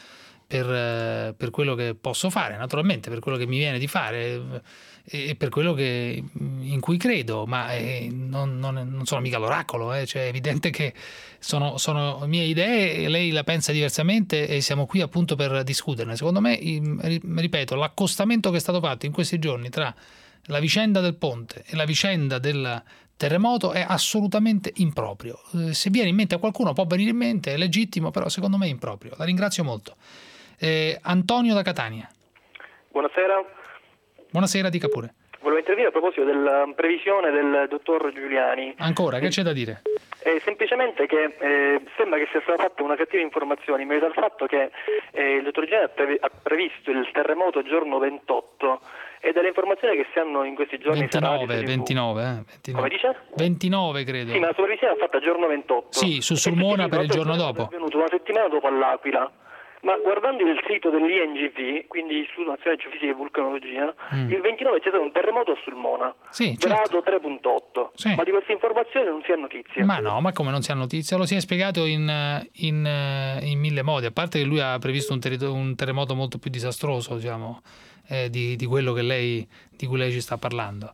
Speaker 3: che posso fare, naturalmente, per quello che mi viene di fare e per quello in cui credo, ma non sono mica l'oracolo, cioè è evidente che sono mie idee e lei la pensa diversamente e siamo qui appunto per discuterne. Secondo me, ripeto, l'accostamento che è stato fatto in questi giorni tra la vicenda del ponte e la vicenda del terremoto è assolutamente improprio. Se viene in mente a qualcuno può venire in mente, è legittimo, però secondo me è improprio. La ringrazio molto. Antonio da Catania.
Speaker 5: Buonasera.
Speaker 3: Buonasera, dica pure.
Speaker 5: Volevo intervenire a proposito della previsione del dottor Giuliani.
Speaker 3: Ancora, che c'è da dire?
Speaker 5: Semplicemente che sembra che sia stata fatta una cattiva informazione in merito al fatto che il dottor Giuliani ha previsto il terremoto giorno 28 e dalle informazioni che si hanno in questi giorni
Speaker 3: 29.
Speaker 5: Come dice?
Speaker 3: 29 credo.
Speaker 5: Sì, ma la sua previsione l'ha fatta giorno 28.
Speaker 3: Sì, su Sulmona per il giorno dopo.
Speaker 5: È venuto una settimana dopo all'Aquila. Ma guardando il sito dell'INGV, quindi Istituto Nazionale di Geofisica e Vulcanologia, il 29 c'è stato un terremoto a Sulmona, grado 3.8,
Speaker 3: sì.
Speaker 5: Ma di queste informazioni non si ha notizia.
Speaker 3: Ma no, ma come non si ha notizia? Lo si è spiegato in mille modi, a parte che lui ha previsto un terremoto molto più disastroso, diciamo, di quello di cui lei ci sta parlando.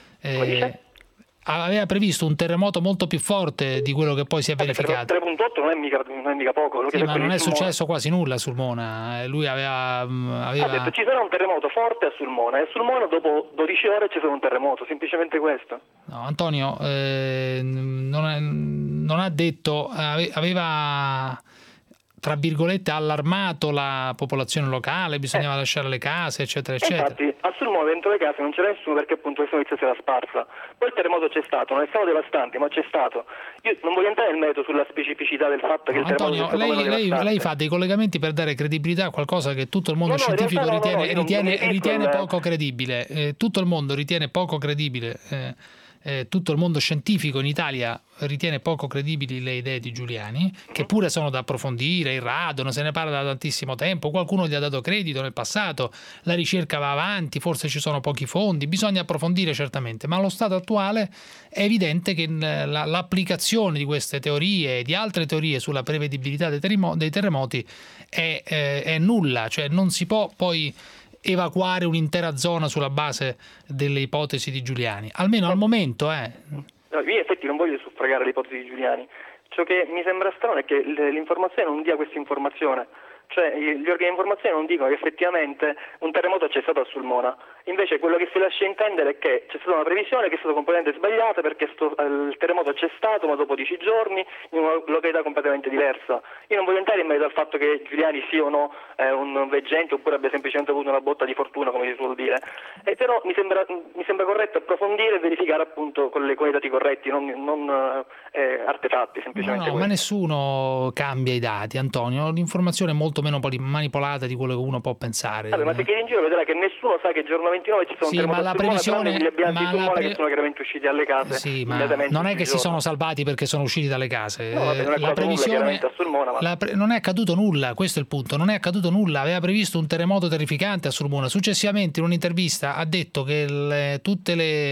Speaker 3: Aveva previsto un terremoto molto più forte di quello che poi si è verificato.
Speaker 5: 3.8 non è mica poco.
Speaker 3: Sì, ma non è successo quasi nulla a Sulmona. Lui aveva
Speaker 5: ha detto ci sarà un terremoto forte a Sulmona, e a Sulmona dopo 12 ore c'è stato un terremoto, semplicemente questo.
Speaker 3: No, Antonio non ha detto, aveva tra virgolette allarmato la popolazione locale, bisognava lasciare le case, eccetera, eccetera.
Speaker 5: Infatti a Sulmona dentro le case non c'era nessuno perché appunto questa notizia si era sparsa. Poi il terremoto c'è stato, non è stato devastante, ma c'è stato. Io non voglio entrare nel merito sulla specificità del fatto che il terremoto
Speaker 3: Antonio, lei fa dei collegamenti per dare credibilità a qualcosa che tutto il mondo scientifico ritiene poco credibile. Tutto il mondo ritiene poco credibile. Tutto il mondo scientifico in Italia ritiene poco credibili le idee di Giuliani, che pure sono da approfondire, il radon, se ne parla da tantissimo tempo, qualcuno gli ha dato credito nel passato, la ricerca va avanti, forse ci sono pochi fondi, bisogna approfondire certamente, ma allo stato attuale è evidente che l'applicazione di queste teorie e di altre teorie sulla prevedibilità dei terremoti è nulla, cioè non si può poi evacuare un'intera zona sulla base delle ipotesi di Giuliani, almeno al momento.
Speaker 5: No, io in effetti non voglio suffragare l'ipotesi di Giuliani. Ciò che mi sembra strano è che l'informazione non dia questa informazione. Cioè gli organi di informazione non dicono che effettivamente un terremoto c'è stato a Sulmona, invece quello che si lascia intendere è che c'è stata una previsione che è stata completamente sbagliata perché il terremoto c'è stato ma dopo 10 giorni in una località completamente diversa. Io non voglio entrare in merito al fatto che Giuliani sia o no un veggente oppure abbia semplicemente avuto una botta di fortuna, come si suol dire, però mi sembra corretto approfondire e verificare appunto con i dati corretti, non artefatti semplicemente.
Speaker 3: No, ma nessuno cambia i dati, Antonio, l'informazione è molto meno manipolata di quello che uno può pensare.
Speaker 5: Ma se chiedi in giro vedrai che nessuno sa che il giorno 29 ci sono terremoti a Sulmona, gli abitanti di Sulmona che sono chiaramente usciti dalle case.
Speaker 3: Sì, ma non è che si sono salvati perché sono usciti dalle case.
Speaker 5: No, la previsione
Speaker 3: a Sulmona, non è accaduto nulla, questo è il punto, non è accaduto nulla. Aveva previsto un terremoto terrificante a Sulmona, successivamente in un'intervista ha detto che tutte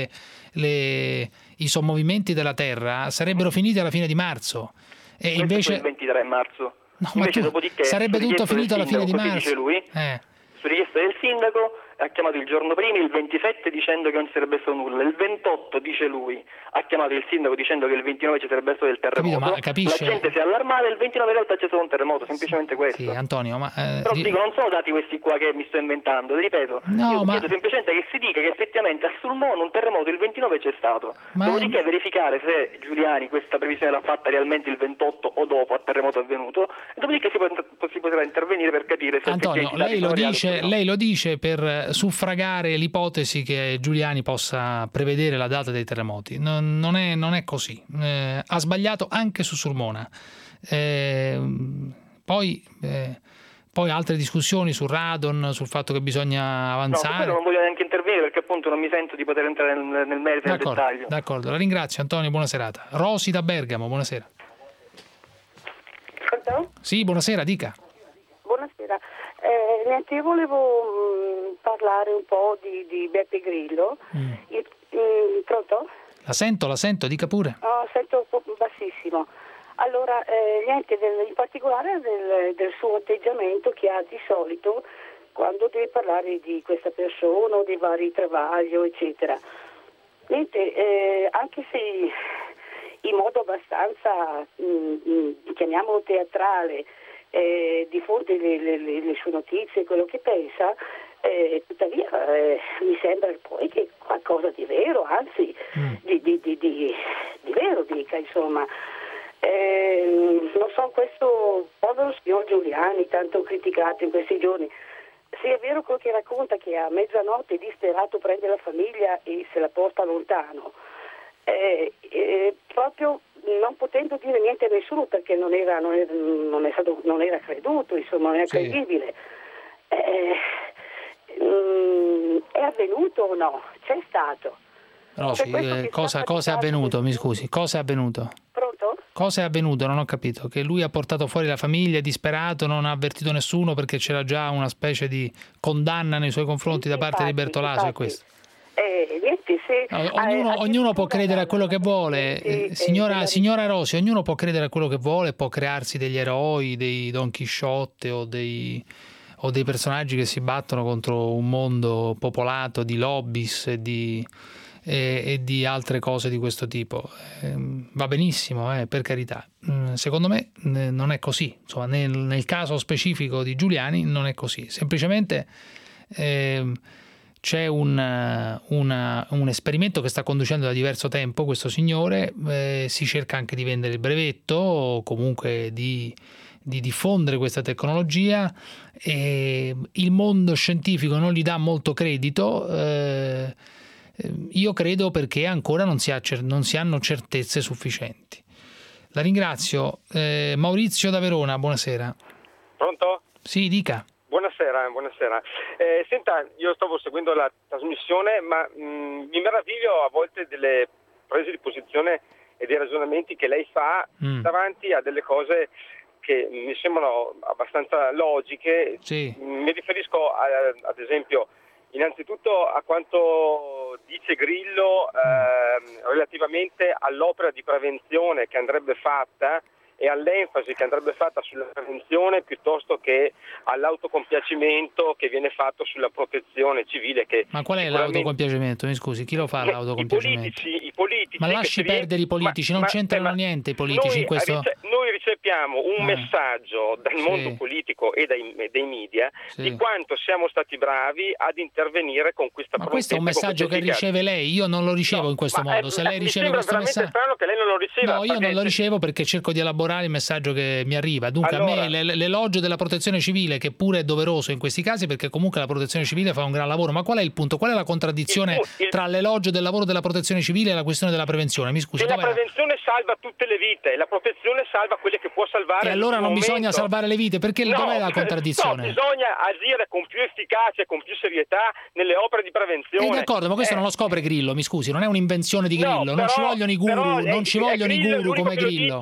Speaker 3: i sommovimenti della Terra sarebbero finiti alla fine di marzo e invece
Speaker 5: il 23 marzo.
Speaker 3: No, invece dopodiché sarebbe tutto finito alla fine di marzo.
Speaker 5: Dice lui, su richiesta del sindaco ha chiamato il giorno prima, il 27 dicendo che non ci sarebbe stato nulla, il 28 dice lui, ha chiamato il sindaco dicendo che il 29 ci sarebbe stato il terremoto,
Speaker 3: ma capisce?
Speaker 5: La gente si è allarmata, il 29 in realtà c'è stato un terremoto, semplicemente questo.
Speaker 3: Sì, Antonio, ma
Speaker 5: però dico, non sono dati questi qua che mi sto inventando, ripeto, io chiedo semplicemente che si dica che effettivamente a Sulmona un terremoto il 29 c'è stato, dopodiché verificare se Giuliani questa previsione l'ha fatta realmente il 28 o dopo a terremoto avvenuto, e dopodiché si potrà intervenire per capire se
Speaker 3: Antonio, lei lo dice per suffragare l'ipotesi che Giuliani possa prevedere la data dei terremoti. Non è così. Ha sbagliato anche su Sulmona. Poi altre discussioni su radon, sul fatto che bisogna avanzare.
Speaker 5: No, non voglio neanche intervenire perché appunto non mi sento di poter entrare nel merito, nel dettaglio.
Speaker 3: D'accordo, la ringrazio Antonio, buona serata. Rosi da Bergamo, buonasera.
Speaker 6: Pronto?
Speaker 3: Sì, buonasera, dica.
Speaker 6: Buonasera. Niente, io volevo parlare un po' di Beppe Grillo. Pronto?
Speaker 3: La sento, dica pure.
Speaker 6: No, sento un po' bassissimo. Allora, niente, in particolare del suo atteggiamento che ha di solito quando deve parlare di questa persona o dei vari travaglio, eccetera. Niente, anche se in modo abbastanza, chiamiamolo teatrale, diffonde le sue notizie, quello che pensa, tuttavia mi sembra poi che qualcosa di vero, anzi di vero dica, insomma. Non so, questo povero signor Giuliani, tanto criticato in questi giorni, se è vero quello che racconta, che a mezzanotte disperato prende la famiglia e se la porta lontano, proprio non potendo dire niente a nessuno perché non era creduto, insomma, non era credibile. È avvenuto o no? C'è stato.
Speaker 3: Rosi, cosa è avvenuto? Mi scusi, cosa è avvenuto?
Speaker 6: Pronto?
Speaker 3: Cosa è avvenuto? Non ho capito. Che lui ha portato fuori la famiglia, è disperato, non ha avvertito nessuno perché c'era già una specie di condanna nei suoi confronti da parte di Bertolaso, è questo?
Speaker 6: Niente, se
Speaker 3: ognuno può credere a quello che vuole, signora Rosi, ognuno può credere a quello che vuole, può crearsi degli eroi, dei Don Chisciotte o dei personaggi che si battono contro un mondo popolato di lobbies e di altre cose di questo tipo. Va benissimo, per carità. Secondo me non è così. Insomma, nel caso specifico di Giuliani non è così. Semplicemente c'è un esperimento che sta conducendo da diverso tempo questo signore, si cerca anche di vendere il brevetto o comunque di diffondere questa tecnologia, e il mondo scientifico non gli dà molto credito. Io credo perché ancora non si hanno certezze sufficienti. La ringrazio. Maurizio da Verona, buonasera.
Speaker 9: Pronto?
Speaker 3: Sì, dica.
Speaker 9: Buonasera. Senta, io stavo seguendo la trasmissione, ma mi meraviglio a volte delle prese di posizione e dei ragionamenti che lei fa davanti a delle cose che mi sembrano abbastanza logiche.
Speaker 3: Sì.
Speaker 9: Mi riferisco ad esempio innanzitutto a quanto dice Grillo relativamente all'opera di prevenzione che andrebbe fatta e all'enfasi che andrebbe fatta sulla prevenzione piuttosto che all'autocompiacimento che viene fatto sulla protezione civile.
Speaker 3: Ma qual è l'autocompiacimento? Mi scusi, chi lo fa l'autocompiacimento?
Speaker 9: I politici.
Speaker 3: Ma lasci perdere i politici, non c'entrano niente i politici in questo.
Speaker 9: Noi riceviamo un messaggio dal mondo politico e dei media di quanto siamo stati bravi ad intervenire con questa
Speaker 3: prontezza. Ma questo è un messaggio che riceve lei, io non lo ricevo in questo modo. Se lei riceve questo messaggio,
Speaker 9: strano che lei non lo riceva.
Speaker 3: No, io non lo ricevo perché cerco di elaborare il messaggio che mi arriva. Dunque allora, a me l'elogio della protezione civile, che pure è doveroso in questi casi perché comunque la protezione civile fa un gran lavoro, ma qual è il punto? Qual è la contraddizione tra l'elogio del lavoro della protezione civile e la questione della prevenzione? Mi scusi,
Speaker 9: la prevenzione salva tutte le vite, la protezione salva quelle che può salvare.
Speaker 3: E allora non bisogna salvare le vite, perché dov'è la contraddizione?
Speaker 9: No, bisogna agire con più efficacia e con più serietà nelle opere di prevenzione.
Speaker 3: D'accordo, ma questo non lo scopre Grillo, mi scusi, non è un'invenzione di Grillo, non ci vogliono i guru, non ci vogliono i guru come Grillo.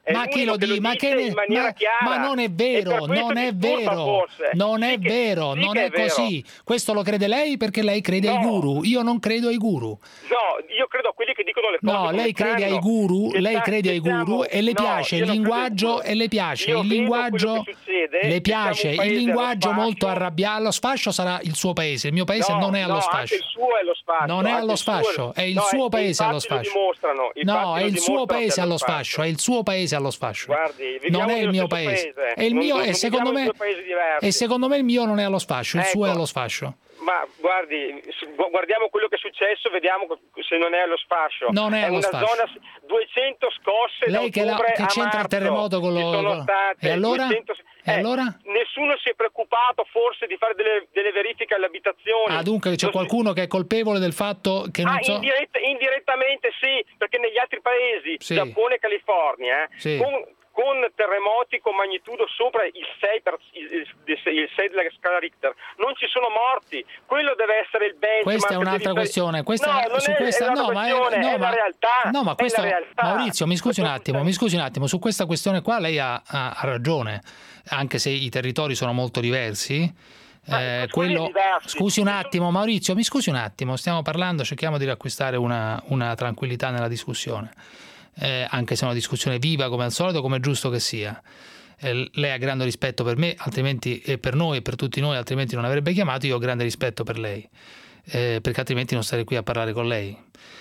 Speaker 3: Ma chi lo dice? Ma non è vero, non è vero, non è vero, non è così. Questo lo crede lei perché lei crede ai guru. Io non credo ai guru.
Speaker 9: No, io credo a quelli che dicono le cose.
Speaker 3: No, lei crede ai guru, lei crede ai guru e le piace il linguaggio e le piace il linguaggio. Le piace il linguaggio molto arrabbiato. Lo sfascio sarà il suo paese, il mio paese non è allo sfascio.
Speaker 9: Il suo è lo sfascio.
Speaker 3: Non è allo sfascio, è il suo paese allo sfascio. No, è il suo paese allo sfascio, è il suo paese allo sfascio.
Speaker 9: Guardi,
Speaker 3: non è il mio paese. È il mio e secondo me il mio non è allo sfascio, il suo è allo sfascio.
Speaker 9: Ma guardi, guardiamo quello che è successo, vediamo se non è allo sfascio.
Speaker 3: Non è allo sfascio.
Speaker 9: Una zona 200 scosse
Speaker 3: lei
Speaker 9: da ottobre
Speaker 3: che c'entra il terremoto con lo
Speaker 9: e
Speaker 3: allora?
Speaker 9: 200...
Speaker 3: E allora?
Speaker 9: Nessuno si è preoccupato forse di fare delle verifiche alle abitazioni.
Speaker 3: Dunque c'è qualcuno che è colpevole del fatto che non so...
Speaker 9: indirettamente sì, perché negli altri paesi, Giappone e California, con terremoti con magnitudo sopra il 6 della scala Richter, non ci sono morti. Quello deve essere il benchmark.
Speaker 3: Questa è un'altra questione.
Speaker 9: No, è la realtà.
Speaker 3: No, ma questo, Maurizio, mi scusi un attimo. Su questa questione qua lei ha ragione, anche se i territori sono molto diversi. Scusi un attimo, Maurizio, mi scusi un attimo. Stiamo parlando, cerchiamo di riacquistare una tranquillità nella discussione. Anche se è una discussione viva come al solito, come è giusto che sia. Lei ha grande rispetto per me, altrimenti e per noi e per tutti noi, altrimenti non avrebbe chiamato. Io ho grande rispetto per lei, perché altrimenti non starei qui a parlare con lei.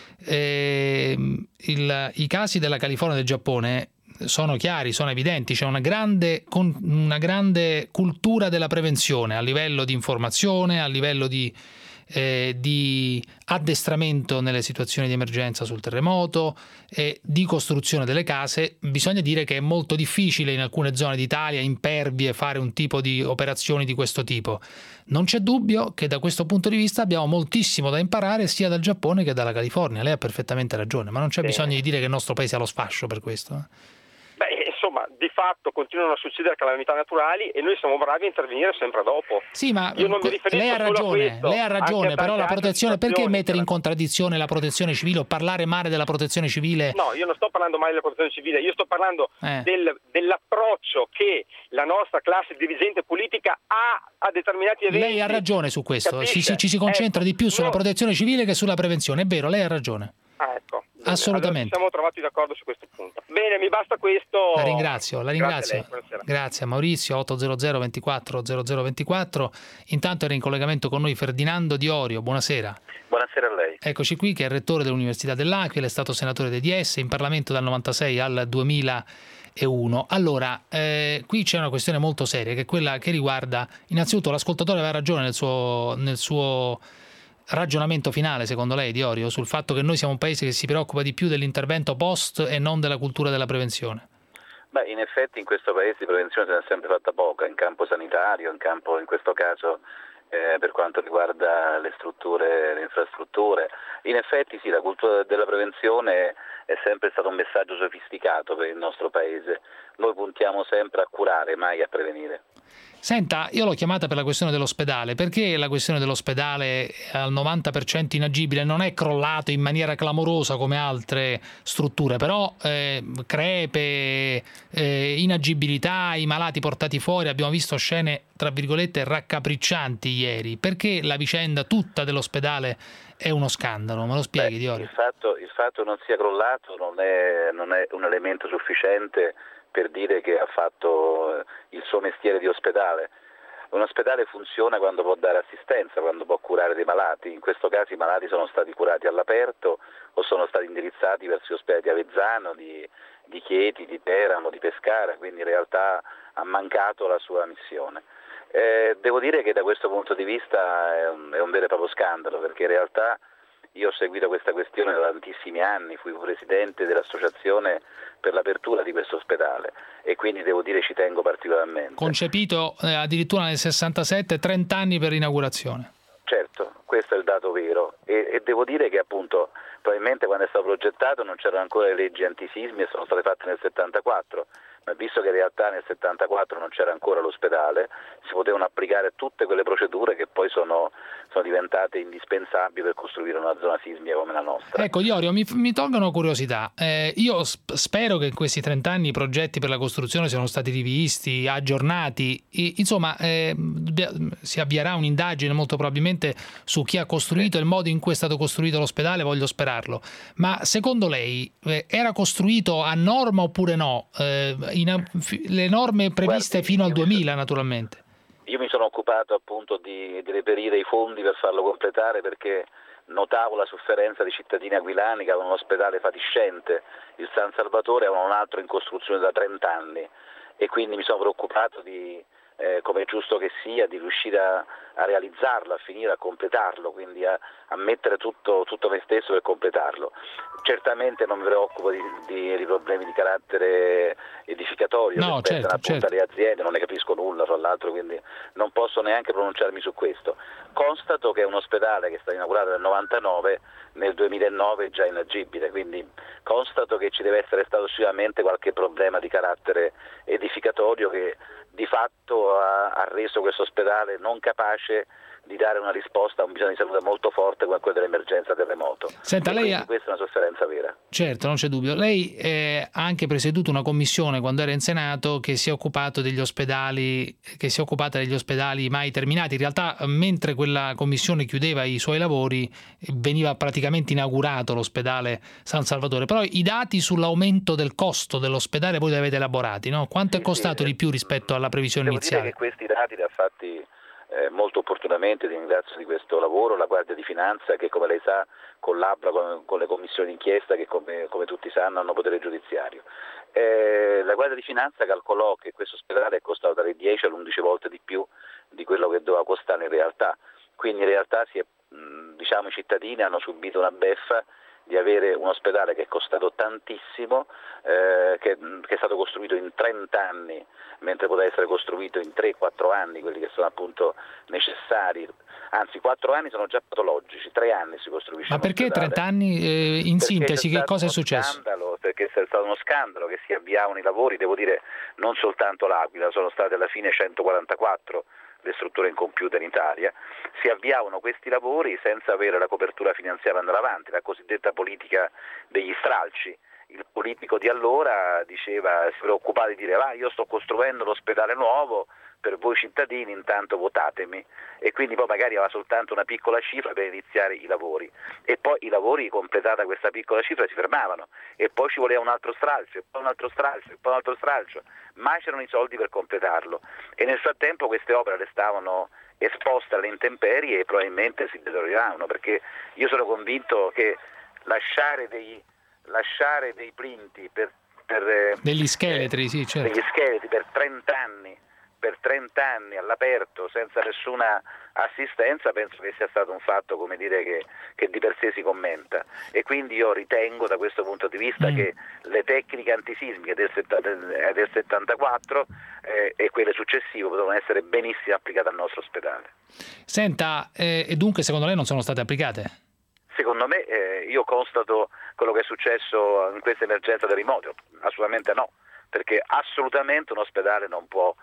Speaker 3: I casi della California e del Giappone sono chiari, sono evidenti. C'è una grande cultura della prevenzione a livello di informazione, a livello di addestramento nelle situazioni di emergenza sul terremoto e di costruzione delle case. Bisogna dire che è molto difficile in alcune zone d'Italia impervie fare un tipo di operazioni di questo tipo. Non c'è dubbio che da questo punto di vista abbiamo moltissimo da imparare sia dal Giappone che dalla California. Lei ha perfettamente ragione, ma non c'è bisogno di dire che il nostro paese ha lo sfascio per questo.
Speaker 9: Insomma, di fatto continuano a succedere calamità naturali e noi siamo bravi a intervenire sempre dopo.
Speaker 3: Sì, ma
Speaker 9: io non mi
Speaker 3: lei ha ragione, però la protezione, perché mettere in contraddizione la protezione civile o parlare male della protezione civile?
Speaker 9: No, io non sto parlando male della protezione civile, io sto parlando dell'approccio che la nostra classe dirigente politica ha a determinati eventi.
Speaker 3: Lei ha ragione su questo, ci si concentra di più sulla protezione civile che sulla prevenzione, è vero, lei ha ragione.
Speaker 9: Ecco.
Speaker 3: Assolutamente.
Speaker 9: Allora, ci siamo trovati d'accordo su questo punto. Bene, mi basta questo.
Speaker 3: La ringrazio. Grazie a Maurizio, 800 24 0024. Intanto era in collegamento con noi Ferdinando Diorio, buonasera.
Speaker 11: Buonasera a lei.
Speaker 3: Eccoci qui, che è rettore dell'Università dell'Aquila, è stato senatore dei DS, in Parlamento dal 96 al 2001. Allora, qui c'è una questione molto seria, che è quella che riguarda, innanzitutto l'ascoltatore aveva ragione nel suo ragionamento finale, secondo lei, Diorio, sul fatto che noi siamo un paese che si preoccupa di più dell'intervento post e non della cultura della prevenzione?
Speaker 11: Beh, in effetti in questo paese di prevenzione se ne è sempre fatta poca, in campo sanitario, in questo caso per quanto riguarda le strutture, le infrastrutture. In effetti sì, la cultura della prevenzione è sempre stato un messaggio sofisticato per il nostro paese. Noi puntiamo sempre a curare, mai a prevenire.
Speaker 3: Senta, io l'ho chiamata per la questione dell'ospedale, perché la questione dell'ospedale al 90% inagibile non è crollato in maniera clamorosa come altre strutture, però crepe, inagibilità, i malati portati fuori, abbiamo visto scene tra virgolette raccapriccianti ieri. Perché la vicenda tutta dell'ospedale è uno scandalo? Me lo spieghi, Diorio?
Speaker 11: Il fatto non sia crollato non è un elemento sufficiente per dire che ha fatto il suo mestiere di ospedale. Un ospedale funziona quando può dare assistenza, quando può curare dei malati. In questo caso i malati sono stati curati all'aperto o sono stati indirizzati verso gli ospedali di Avezzano, di Chieti, di Teramo, di Pescara, quindi in realtà ha mancato la sua missione. Devo dire che da questo punto di vista è un vero e proprio scandalo, perché in realtà io ho seguito questa questione da tantissimi anni, fui presidente dell'associazione per l'apertura di questo ospedale e quindi devo dire ci tengo particolarmente.
Speaker 3: Concepito addirittura nel 67, 30 anni per l'inaugurazione.
Speaker 11: Certo, questo è il dato vero e devo dire che appunto probabilmente quando è stato progettato non c'erano ancora le leggi antisismi e sono state fatte nel 74, ma visto che in realtà nel 74 non c'era ancora l'ospedale, si potevano applicare tutte quelle procedure che poi sono sono diventate indispensabili per costruire una zona sismica come la nostra.
Speaker 3: Ecco, Iorio, mi tolgono curiosità. Io spero che in questi 30 anni i progetti per la costruzione siano stati rivisti, aggiornati. Insomma, si avvierà un'indagine molto probabilmente su chi ha costruito e il modo in cui è stato costruito l'ospedale, voglio sperarlo. Ma secondo lei era costruito a norma oppure no? Le norme previste fino al 2000, naturalmente.
Speaker 11: Io mi sono occupato appunto di reperire i fondi per farlo completare, perché notavo la sofferenza dei cittadini aquilani che avevano un ospedale fatiscente, il San Salvatore, avevano un altro in costruzione da 30 anni, e quindi mi sono preoccupato di, come è giusto che sia, di riuscire a realizzarlo, a finire, a completarlo, quindi a mettere tutto me stesso per completarlo. Certamente non mi preoccupo di problemi di carattere edificatorio,
Speaker 3: no,
Speaker 11: che
Speaker 3: certo,
Speaker 11: appunto alle aziende, non ne capisco nulla fra l'altro, quindi non posso neanche pronunciarmi su questo. Constato che è un ospedale che è stato inaugurato nel 99, nel 2009 è già inagibile, quindi constato che ci deve essere stato sicuramente qualche problema di carattere edificatorio che di fatto ha reso questo ospedale non capace di dare una risposta a un bisogno di salute molto forte come quello dell'emergenza terremoto.
Speaker 3: Senta, lei
Speaker 11: questa è una sofferenza vera.
Speaker 3: Certo, non c'è dubbio. Lei ha anche presieduto una commissione quando era in Senato che si è occupata degli ospedali mai terminati. In realtà, mentre quella commissione chiudeva i suoi lavori, veniva praticamente inaugurato l'ospedale San Salvatore. Però i dati sull'aumento del costo dell'ospedale voi li avete elaborati, no? Quanto è costato di più rispetto alla previsione iniziale?
Speaker 11: Devo dire che questi dati li ha fatti molto opportunamente, ti ringrazio di questo lavoro, la Guardia di Finanza, che come lei sa collabora con le commissioni d'inchiesta che come tutti sanno hanno potere giudiziario. La Guardia di Finanza calcolò che questo ospedale è costato dalle 10 all'11 volte di più di quello che doveva costare in realtà, quindi in realtà i cittadini hanno subito una beffa di avere un ospedale che è costato tantissimo, che è stato costruito in 30 anni, mentre poteva essere costruito in 3-4 anni, quelli che sono appunto necessari. Anzi, 4 anni sono già patologici, 3 anni si costruisce.
Speaker 3: Ma perché 30 anni? In sintesi, che cosa è successo?
Speaker 11: Perché è stato uno scandalo che si avviavano i lavori, devo dire non soltanto l'Aquila, sono state alla fine 144 le strutture in computer in Italia, si avviavano questi lavori senza avere la copertura finanziaria per andare avanti, la cosiddetta politica degli stralci. Il politico di allora si preoccupava di dire io sto costruendo l'ospedale nuovo per voi cittadini, intanto votatemi, e quindi poi magari aveva soltanto una piccola cifra per iniziare i lavori, e poi i lavori completata questa piccola cifra si fermavano, e poi ci voleva un altro stralcio, e poi un altro stralcio, e poi un altro stralcio, ma c'erano i soldi per completarlo, e nel frattempo queste opere restavano esposte alle intemperie e probabilmente si deterioravano, perché io sono convinto che lasciare dei plinti
Speaker 3: degli scheletri, sì, certo.
Speaker 11: Degli scheletri per 30 anni all'aperto senza nessuna assistenza, penso che sia stato un fatto, come dire, che di per sé si commenta, e quindi io ritengo da questo punto di vista che le tecniche antisismiche del 74 e quelle successive potevano essere benissimo applicate al nostro ospedale.
Speaker 3: Senta, e dunque secondo lei non sono state applicate?
Speaker 11: Secondo me io constato quello che è successo in questa emergenza terremoto, assolutamente no, perché assolutamente un ospedale non può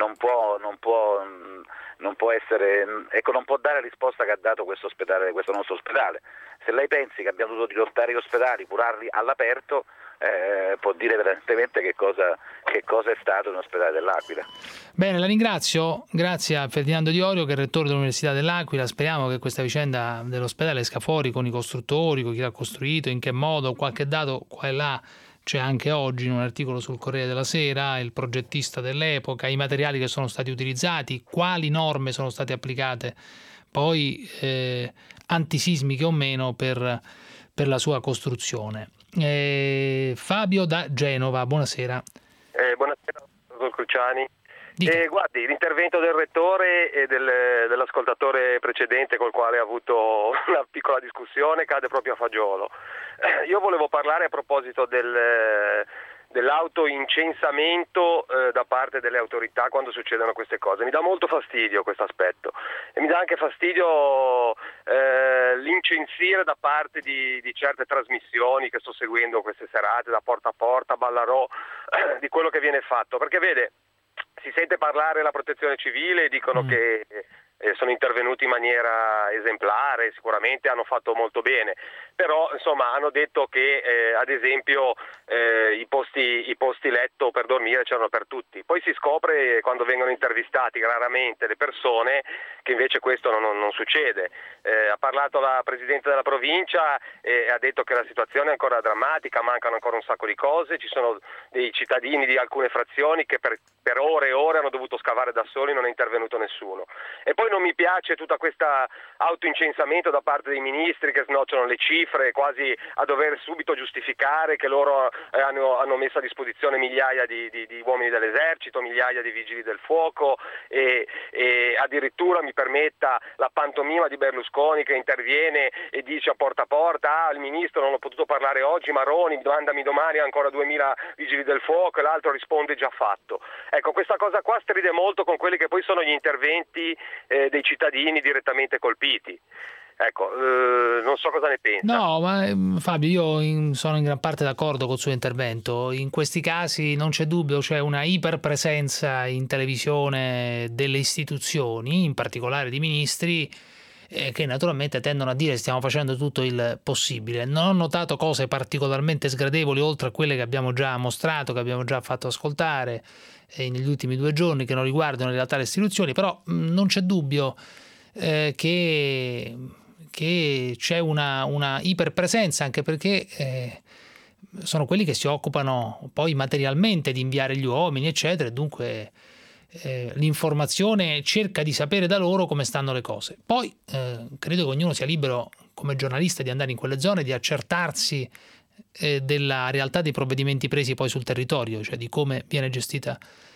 Speaker 11: essere, non può dare la risposta che ha dato questo nostro ospedale. Se lei pensi che abbiamo dovuto dirottare gli ospedali, curarli all'aperto, può dire evidentemente che cosa è stato un ospedale dell'Aquila.
Speaker 3: Bene, la ringrazio, grazie a Ferdinando Diorio, che è rettore dell'Università dell'Aquila. Speriamo che questa vicenda dell'ospedale esca fuori con i costruttori, con chi l'ha costruito, in che modo, qualche dato qua e là c'è anche oggi in un articolo sul Corriere della Sera, il progettista dell'epoca, i materiali che sono stati utilizzati, quali norme sono state applicate, poi antisismiche o meno per la sua costruzione. Fabio da Genova, buonasera.
Speaker 9: Buonasera, dottor Cruciani. Guardi, l'intervento del rettore e dell'ascoltatore precedente col quale ha avuto una piccola discussione cade proprio a fagiolo. Io volevo parlare a proposito dell'autoincensamento da parte delle autorità quando succedono queste cose. Mi dà molto fastidio questo aspetto, e mi dà anche fastidio l'incensire da parte di certe trasmissioni che sto seguendo queste serate, da Porta a Porta, Ballarò, di quello che viene fatto, perché vede, si sente parlare la protezione civile e dicono che sono intervenuti in maniera esemplare, sicuramente hanno fatto molto bene, però insomma hanno detto che ad esempio i posti letto per dormire c'erano per tutti. Poi si scopre quando vengono intervistati raramente le persone che invece questo non succede. Ha parlato la Presidente della provincia e ha detto che la situazione è ancora drammatica, mancano ancora un sacco di cose, ci sono dei cittadini di alcune frazioni che per ore e ore hanno dovuto scavare da soli, non è intervenuto nessuno. E poi non mi piace tutta questa autoincensamento da parte dei ministri che snocciolano le cifre quasi a dover subito giustificare che loro hanno messo a disposizione migliaia di uomini dell'esercito, migliaia di vigili del fuoco e addirittura mi permetta la pantomima di Berlusconi che interviene e dice a porta il ministro non ho potuto parlare oggi, Maroni mandami domani ancora 2000 vigili del fuoco e l'altro risponde già fatto. Ecco, questa cosa qua stride molto con quelli che poi sono gli interventi dei cittadini direttamente colpiti. Ecco, non so cosa ne pensa.
Speaker 3: No, ma Fabio, io sono in gran parte d'accordo col suo intervento. In questi casi non c'è dubbio, c'è una iperpresenza in televisione delle istituzioni, in particolare di ministri, che naturalmente tendono a dire stiamo facendo tutto il possibile. Non ho notato cose particolarmente sgradevoli oltre a quelle che abbiamo già mostrato, che abbiamo già fatto ascoltare negli ultimi 2 giorni, che non riguardano in realtà le istituzioni, però non c'è dubbio che c'è una iperpresenza, anche perché sono quelli che si occupano poi materialmente di inviare gli uomini eccetera, e dunque l'informazione cerca di sapere da loro come stanno le cose. Poi credo che ognuno sia libero come giornalista di andare in quelle zone, di accertarsi della realtà dei provvedimenti presi poi sul territorio, cioè di come viene gestita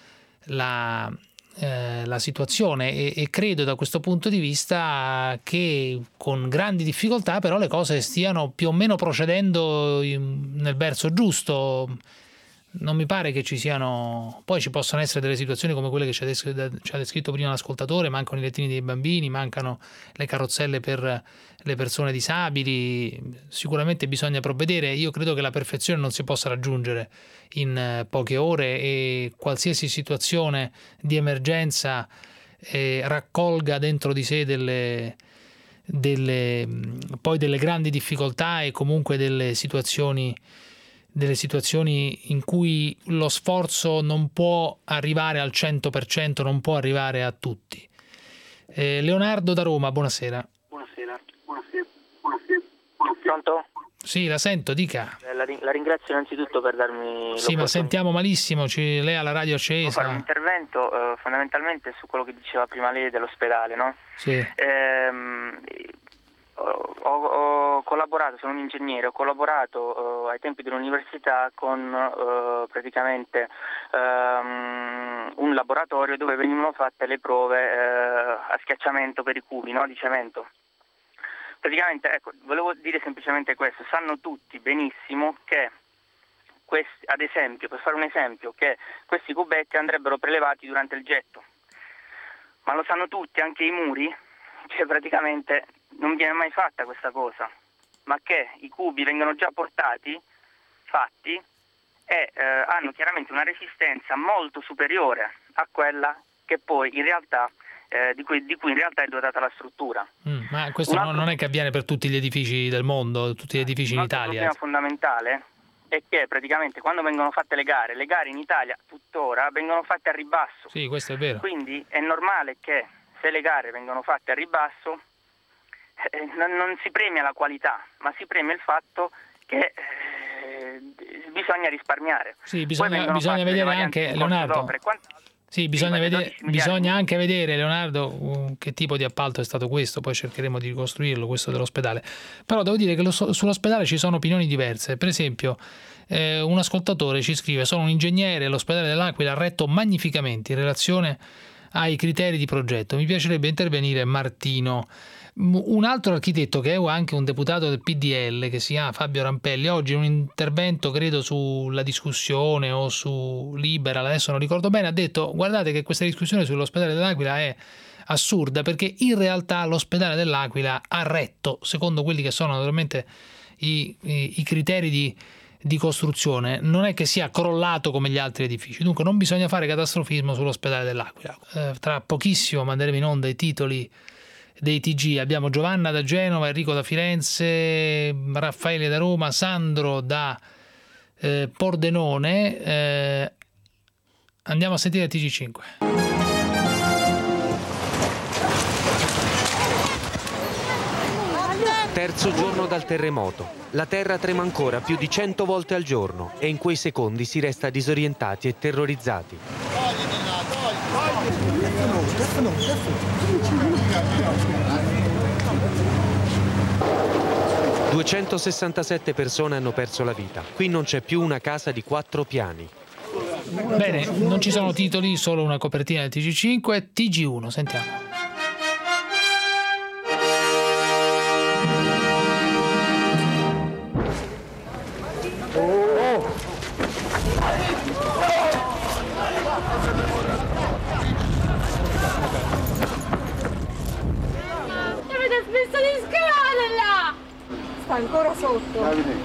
Speaker 3: la situazione, e credo da questo punto di vista che con grandi difficoltà però le cose stiano più o meno procedendo nel verso giusto. Non mi pare che ci siano, poi ci possono essere delle situazioni come quelle che ci ha descritto prima l'ascoltatore, mancano i lettini dei bambini, mancano le carrozzelle per le persone disabili, sicuramente bisogna provvedere. Io credo che la perfezione non si possa raggiungere in poche ore e qualsiasi situazione di emergenza raccolga dentro di sé delle grandi difficoltà e comunque delle situazioni in cui lo sforzo non può arrivare al 100%, non può arrivare a tutti. Leonardo da Roma, buonasera.
Speaker 17: Buonasera. Pronto?
Speaker 3: Sì, la sento, dica.
Speaker 17: La ringrazio innanzitutto per darmi l'opportunità.
Speaker 3: Sì, ma sentiamo malissimo, lei ha la radio accesa.
Speaker 17: Devo fare un intervento fondamentalmente su quello che diceva prima lei dell'ospedale, no?
Speaker 3: Sì.
Speaker 17: Ho collaborato, sono un ingegnere, ho collaborato ai tempi dell'università con praticamente un laboratorio dove venivano fatte le prove a schiacciamento per i cubi, no, di cemento. Praticamente, ecco, volevo dire semplicemente questo: sanno tutti benissimo che ad esempio, per fare un esempio, che questi cubetti andrebbero prelevati durante il getto, ma lo sanno tutti, anche i muri, che praticamente non viene mai fatta questa cosa, ma che i cubi vengono già fatti e hanno chiaramente una resistenza molto superiore a quella che poi in realtà di cui in realtà è dotata la struttura.
Speaker 3: Ma questo non è che avviene per tutti gli edifici del mondo, tutti gli edifici in Italia.
Speaker 17: Il problema fondamentale è che praticamente quando vengono fatte le gare in Italia tuttora vengono fatte a ribasso.
Speaker 3: Sì, questo è vero.
Speaker 17: Quindi è normale che se le gare vengono fatte a ribasso non si premia la qualità, ma si premia il fatto che bisogna risparmiare.
Speaker 3: Sì, bisogna vedere anche, Leonardo. Sì, bisogna anche vedere, Leonardo, che tipo di appalto è stato questo, poi cercheremo di ricostruirlo, questo dell'ospedale. Però devo dire che sull'ospedale ci sono opinioni diverse. Per esempio, un ascoltatore ci scrive: sono un ingegnere, l'ospedale dell'Aquila ha retto magnificamente in relazione ai criteri di progetto. Mi piacerebbe intervenire Martino. Un altro architetto, che è anche un deputato del PDL, che si chiama Fabio Rampelli, oggi in un intervento, credo sulla discussione o su Liberal, adesso non ricordo bene, ha detto: guardate che questa discussione sull'ospedale dell'Aquila è assurda, perché in realtà l'ospedale dell'Aquila ha retto, secondo quelli che sono naturalmente i criteri di costruzione, non è che sia crollato come gli altri edifici, dunque non bisogna fare catastrofismo sull'ospedale dell'Aquila. Tra pochissimo manderemo in onda i titoli dei TG. Abbiamo Giovanna da Genova, Enrico da Firenze, Raffaele da Roma, Sandro da Pordenone. Andiamo a sentire il TG5.
Speaker 12: Terzo giorno dal terremoto. La terra trema ancora più di 100 volte al giorno e in quei secondi si resta disorientati e terrorizzati. 267 persone hanno perso la vita. Qui non c'è più una casa di 4 piani.
Speaker 3: Bene, non ci sono titoli, solo una copertina del TG5. TG1, sentiamo.
Speaker 13: Avete smesso di scavare là! Sta ancora sotto.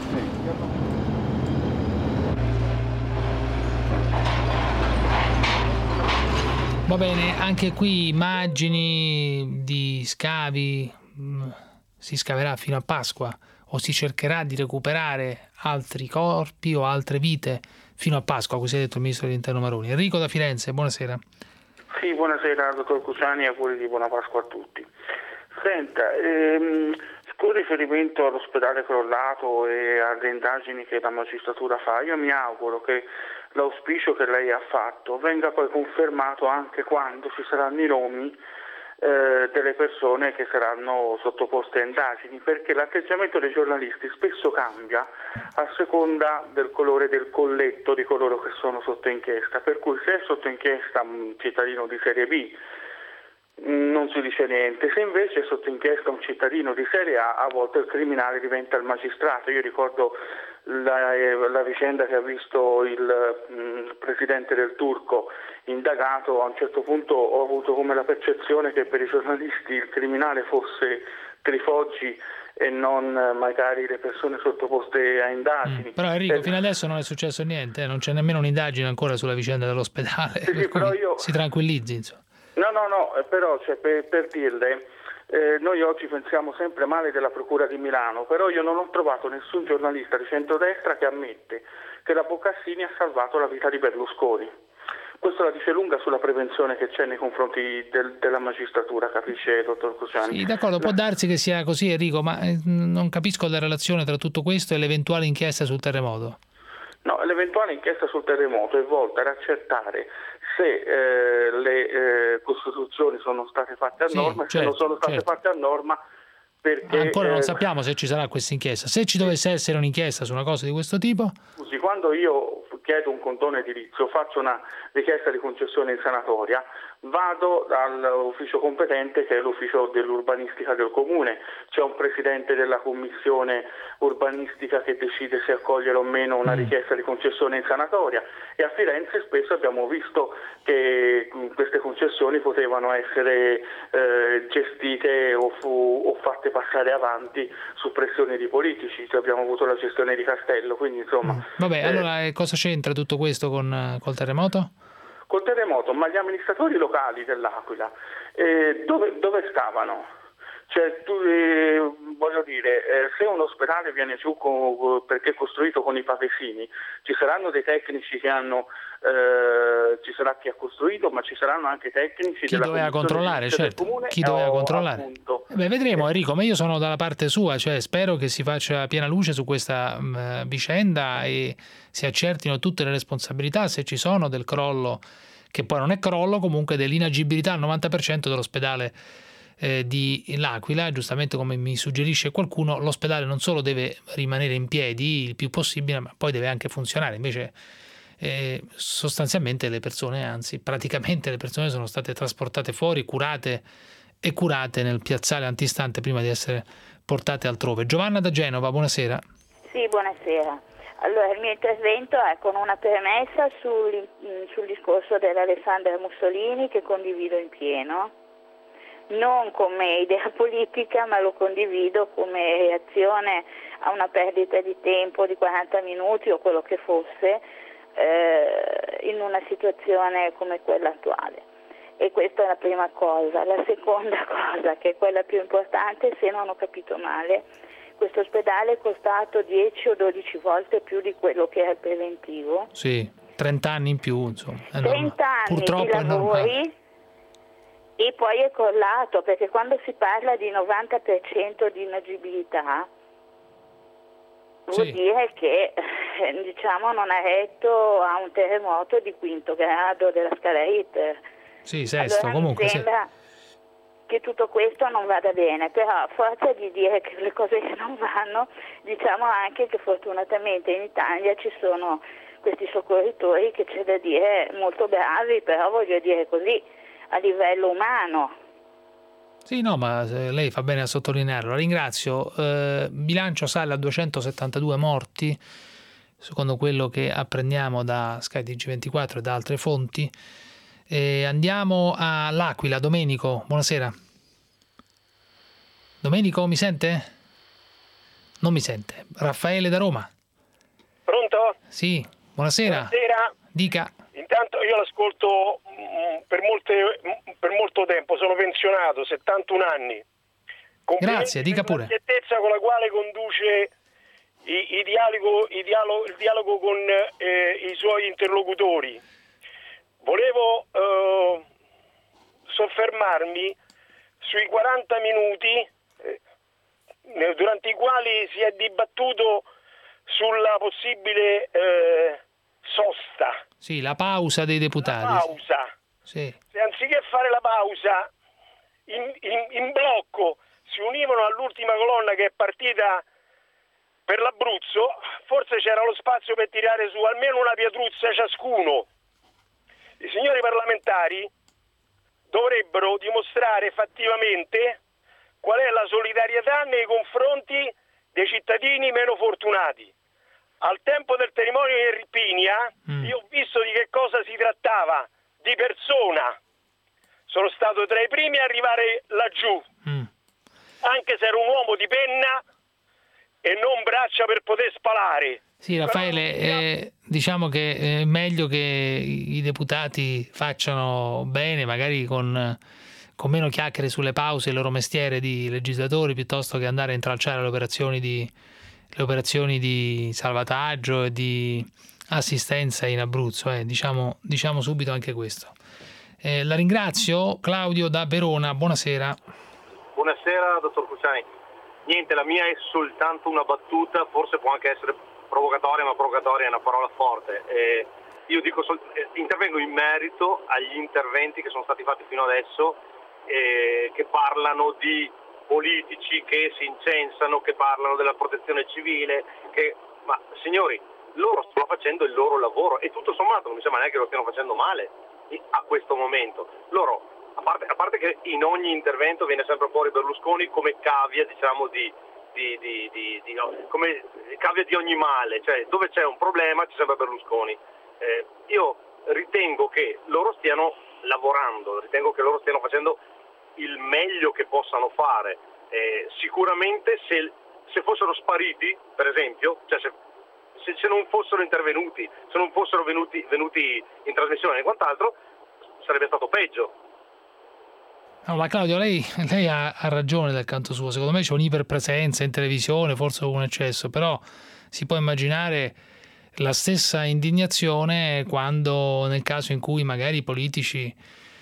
Speaker 3: Va bene, anche qui immagini di scavi. Si scaverà fino a Pasqua o si cercherà di recuperare altri corpi o altre vite fino a Pasqua, così ha detto il ministro dell'Interno Maroni. Enrico da Firenze, buonasera.
Speaker 23: Sì, buonasera dottor Cruciani e auguri di buona Pasqua a tutti. Senta, con riferimento all'ospedale crollato e alle indagini che la magistratura fa, io mi auguro che l'auspicio che lei ha fatto venga poi confermato anche quando ci saranno i nomi delle persone che saranno sottoposte a indagini, perché l'atteggiamento dei giornalisti spesso cambia a seconda del colore del colletto di coloro che sono sotto inchiesta, per cui se è sotto inchiesta un cittadino di serie B non si dice niente, se invece è sotto inchiesta un cittadino di serie A volte il criminale diventa il magistrato. Io ricordo la vicenda che ha visto il presidente del Turco indagato. A un certo punto ho avuto come la percezione che per i giornalisti il criminale fosse Trifoggi e non magari le persone sottoposte a indagini.
Speaker 3: Però Enrico, fino adesso non è successo niente, non c'è nemmeno un'indagine ancora sulla vicenda dell'ospedale,
Speaker 23: sì, però io...
Speaker 3: si tranquillizzi, insomma.
Speaker 23: No, però per dirle, noi oggi pensiamo sempre male della Procura di Milano, però io non ho trovato nessun giornalista di centrodestra che ammette che la Boccassini ha salvato la vita di Berlusconi. Questo la dice lunga sulla prevenzione che c'è nei confronti della magistratura, capisce, dottor Cruciani?
Speaker 3: Sì, d'accordo, può darsi che sia così, Enrico, ma non capisco la relazione tra tutto questo e l'eventuale inchiesta sul terremoto.
Speaker 23: No, l'eventuale inchiesta sul terremoto è volta ad accertare se le costituzioni sono state fatte a norma, se non sono state fatte a norma, perché...
Speaker 3: Ancora non sappiamo se ci sarà questa inchiesta. Se ci dovesse essere un'inchiesta su una cosa di questo tipo...
Speaker 23: Scusi, quando io chiedo un condono edilizio, faccio una richiesta di concessione in sanatoria, vado all'ufficio competente che è l'ufficio dell'urbanistica del comune, c'è un presidente della commissione urbanistica che decide se accogliere o meno una richiesta di concessione in sanatoria, e a Firenze spesso abbiamo visto che queste concessioni potevano essere gestite o fatte passare avanti su pressioni di politici. Abbiamo avuto la gestione di Castello, quindi insomma...
Speaker 3: Vabbè, allora cosa c'entra tutto questo col terremoto?
Speaker 23: Col terremoto, ma gli amministratori locali dell'Aquila dove stavano? Cioè, voglio dire, se un ospedale viene giù perché è costruito con i pavesini, ci saranno dei tecnici che hanno, ci sarà chi ha costruito, ma ci saranno anche tecnici
Speaker 3: chi doveva controllare, certo. Del comune, chi doveva controllare. Vedremo, Enrico, ma io sono dalla parte sua, cioè spero che si faccia piena luce su questa vicenda e si accertino tutte le responsabilità, se ci sono, del crollo, che poi non è crollo, comunque dell'inagibilità al 90% dell'ospedale di L'Aquila. Giustamente, come mi suggerisce qualcuno, l'ospedale non solo deve rimanere in piedi il più possibile, ma poi deve anche funzionare. Invece sostanzialmente le persone, anzi praticamente le persone, sono state trasportate fuori, curate nel piazzale antistante prima di essere portate altrove. Giovanna da Genova, buonasera.
Speaker 24: Sì, buonasera. Allora, il mio intervento è con una premessa sul discorso dell'Alessandra Mussolini, che condivido in pieno. non come idea politica, ma lo condivido come reazione a una perdita di tempo di 40 minuti o quello che fosse in una situazione come quella attuale. E questa è la prima cosa. La seconda cosa, che è quella più importante, se non ho capito male, questo ospedale è costato 10 o 12 volte più di quello che era il preventivo.
Speaker 3: Sì, 30 anni in più, insomma.
Speaker 24: 30 anni
Speaker 3: Purtroppo
Speaker 24: di lavori e poi è crollato, perché quando si parla di 90% di inagibilità vuol dire che non ha retto a un terremoto di 5° grado della scala Richter.
Speaker 3: Sì, sesto,
Speaker 24: allora,
Speaker 3: comunque
Speaker 24: mi sembra che tutto questo non vada bene, però a forza di dire che le cose che non vanno, diciamo anche che fortunatamente in Italia ci sono questi soccorritori che c'è da dire molto bravi, però voglio dire così, a livello umano.
Speaker 3: Sì, no, ma lei fa bene a sottolinearlo. La ringrazio. Bilancio sale a 272 morti, secondo quello che apprendiamo da Sky TG24 e da altre fonti. Andiamo all'Aquila. Domenico, buonasera. Domenico, mi sente? Non mi sente. Raffaele da Roma.
Speaker 10: Pronto?
Speaker 3: Sì, buonasera.
Speaker 10: Buonasera.
Speaker 3: Dica.
Speaker 10: Intanto io l'ascolto per molto tempo, sono pensionato, 71 anni.
Speaker 3: Grazie, dica pure.
Speaker 10: La schiettezza con la quale conduce il dialogo con i suoi interlocutori. Volevo soffermarmi sui 40 minuti durante i quali si è dibattuto sulla possibile sosta.
Speaker 3: Sì, la pausa dei deputati.
Speaker 10: La pausa.
Speaker 3: Sì.
Speaker 10: Se anziché fare la pausa in blocco si univano all'ultima colonna che è partita per l'Abruzzo, forse c'era lo spazio per tirare su almeno una pietruzza ciascuno. I signori parlamentari dovrebbero dimostrare fattivamente qual è la solidarietà nei confronti dei cittadini meno fortunati. Al tempo del terremoto in Irpinia io ho visto di che cosa si trattava, di persona. Sono stato tra i primi a arrivare laggiù, anche se ero un uomo di penna e non braccia per poter spalare.
Speaker 3: Sì, Raffaele, diciamo che è meglio che i deputati facciano bene, magari con meno chiacchiere sulle pause, il loro mestiere di legislatori, piuttosto che andare a intralciare le operazioni di salvataggio e di assistenza in Abruzzo. Diciamo subito anche questo. La ringrazio. Claudio da Verona, buonasera.
Speaker 14: Buonasera, dottor Cruciani. Niente, la mia è soltanto una battuta, forse può anche essere provocatoria, ma provocatoria è una parola forte. Io dico intervengo in merito agli interventi che sono stati fatti fino adesso, che parlano di politici che si incensano, che parlano della protezione civile, ma signori, loro stanno facendo il loro lavoro e tutto sommato non mi sembra neanche che lo stiano facendo male a questo momento. Loro, a parte che in ogni intervento viene sempre fuori Berlusconi come cavia, diciamo, come cavia di ogni male, cioè dove c'è un problema c'è sempre Berlusconi. Io ritengo che loro stiano lavorando, ritengo che loro stiano facendo il meglio che possano fare. Sicuramente se fossero spariti, per esempio, cioè se non fossero intervenuti, se non fossero venuti in trasmissione e quant'altro, sarebbe stato peggio.
Speaker 3: No, ma Claudio, lei ha ragione dal canto suo. Secondo me c'è un'iperpresenza in televisione, forse un eccesso, però si può immaginare la stessa indignazione quando, nel caso in cui magari i politici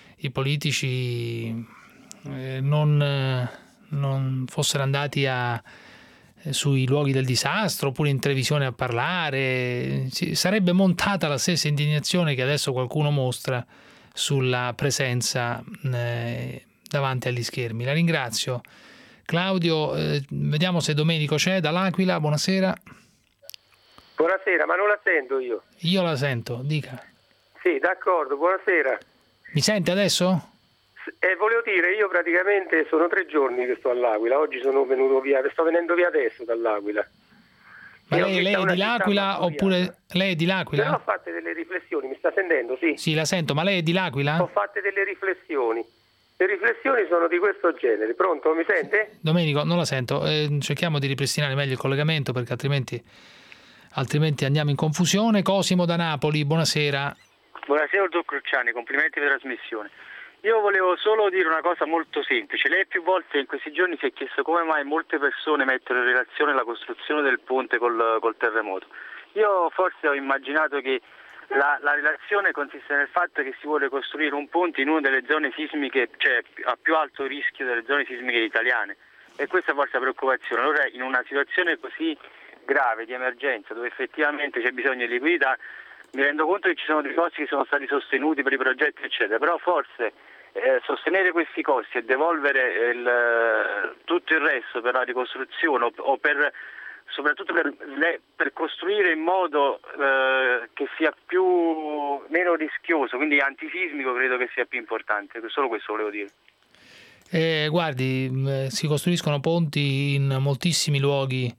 Speaker 3: non fossero andati sui luoghi del disastro oppure in televisione a parlare. Sarebbe montata la stessa indignazione che adesso qualcuno mostra sulla presenza davanti agli schermi. La ringrazio. Claudio, vediamo se Domenico c'è dall'Aquila. Buonasera.
Speaker 16: Buonasera, ma non la sento io.
Speaker 3: Io la sento, dica.
Speaker 16: Sì, d'accordo, buonasera.
Speaker 3: Mi sente adesso?
Speaker 16: Volevo dire, io praticamente sono 3 giorni che sto all'Aquila, oggi sono venuto via, sto venendo via adesso dall'Aquila.
Speaker 3: Ma lei è di l'Aquila oppure lei è di l'Aquila?
Speaker 16: Però ho fatto delle riflessioni, mi sta sentendo? Sì.
Speaker 3: Sì, la sento, ma lei è di l'Aquila?
Speaker 16: Ho fatto delle riflessioni. Le riflessioni sono di questo genere. Pronto, mi sente?
Speaker 3: Domenico, non la sento. Cerchiamo di ripristinare meglio il collegamento perché altrimenti andiamo in confusione. Cosimo da Napoli, buonasera.
Speaker 18: Buonasera dottor Cruciani, complimenti per la trasmissione. Io volevo solo dire una cosa molto semplice. Lei più volte in questi giorni si è chiesto come mai molte persone mettono in relazione la costruzione del ponte col terremoto. Io forse ho immaginato che la relazione consiste nel fatto che si vuole costruire un ponte in una delle zone sismiche, cioè a più alto rischio delle zone sismiche italiane, e questa è forse la preoccupazione. Allora, in una situazione così grave di emergenza, dove effettivamente c'è bisogno di liquidità, mi rendo conto che ci sono dei costi che sono stati sostenuti per i progetti eccetera, però forse sostenere questi costi e devolvere tutto il resto per la ricostruzione o soprattutto per costruire in modo che sia meno rischioso, quindi antisismico, credo che sia più importante. Solo questo volevo dire.
Speaker 3: Guardi, si costruiscono ponti in moltissimi luoghi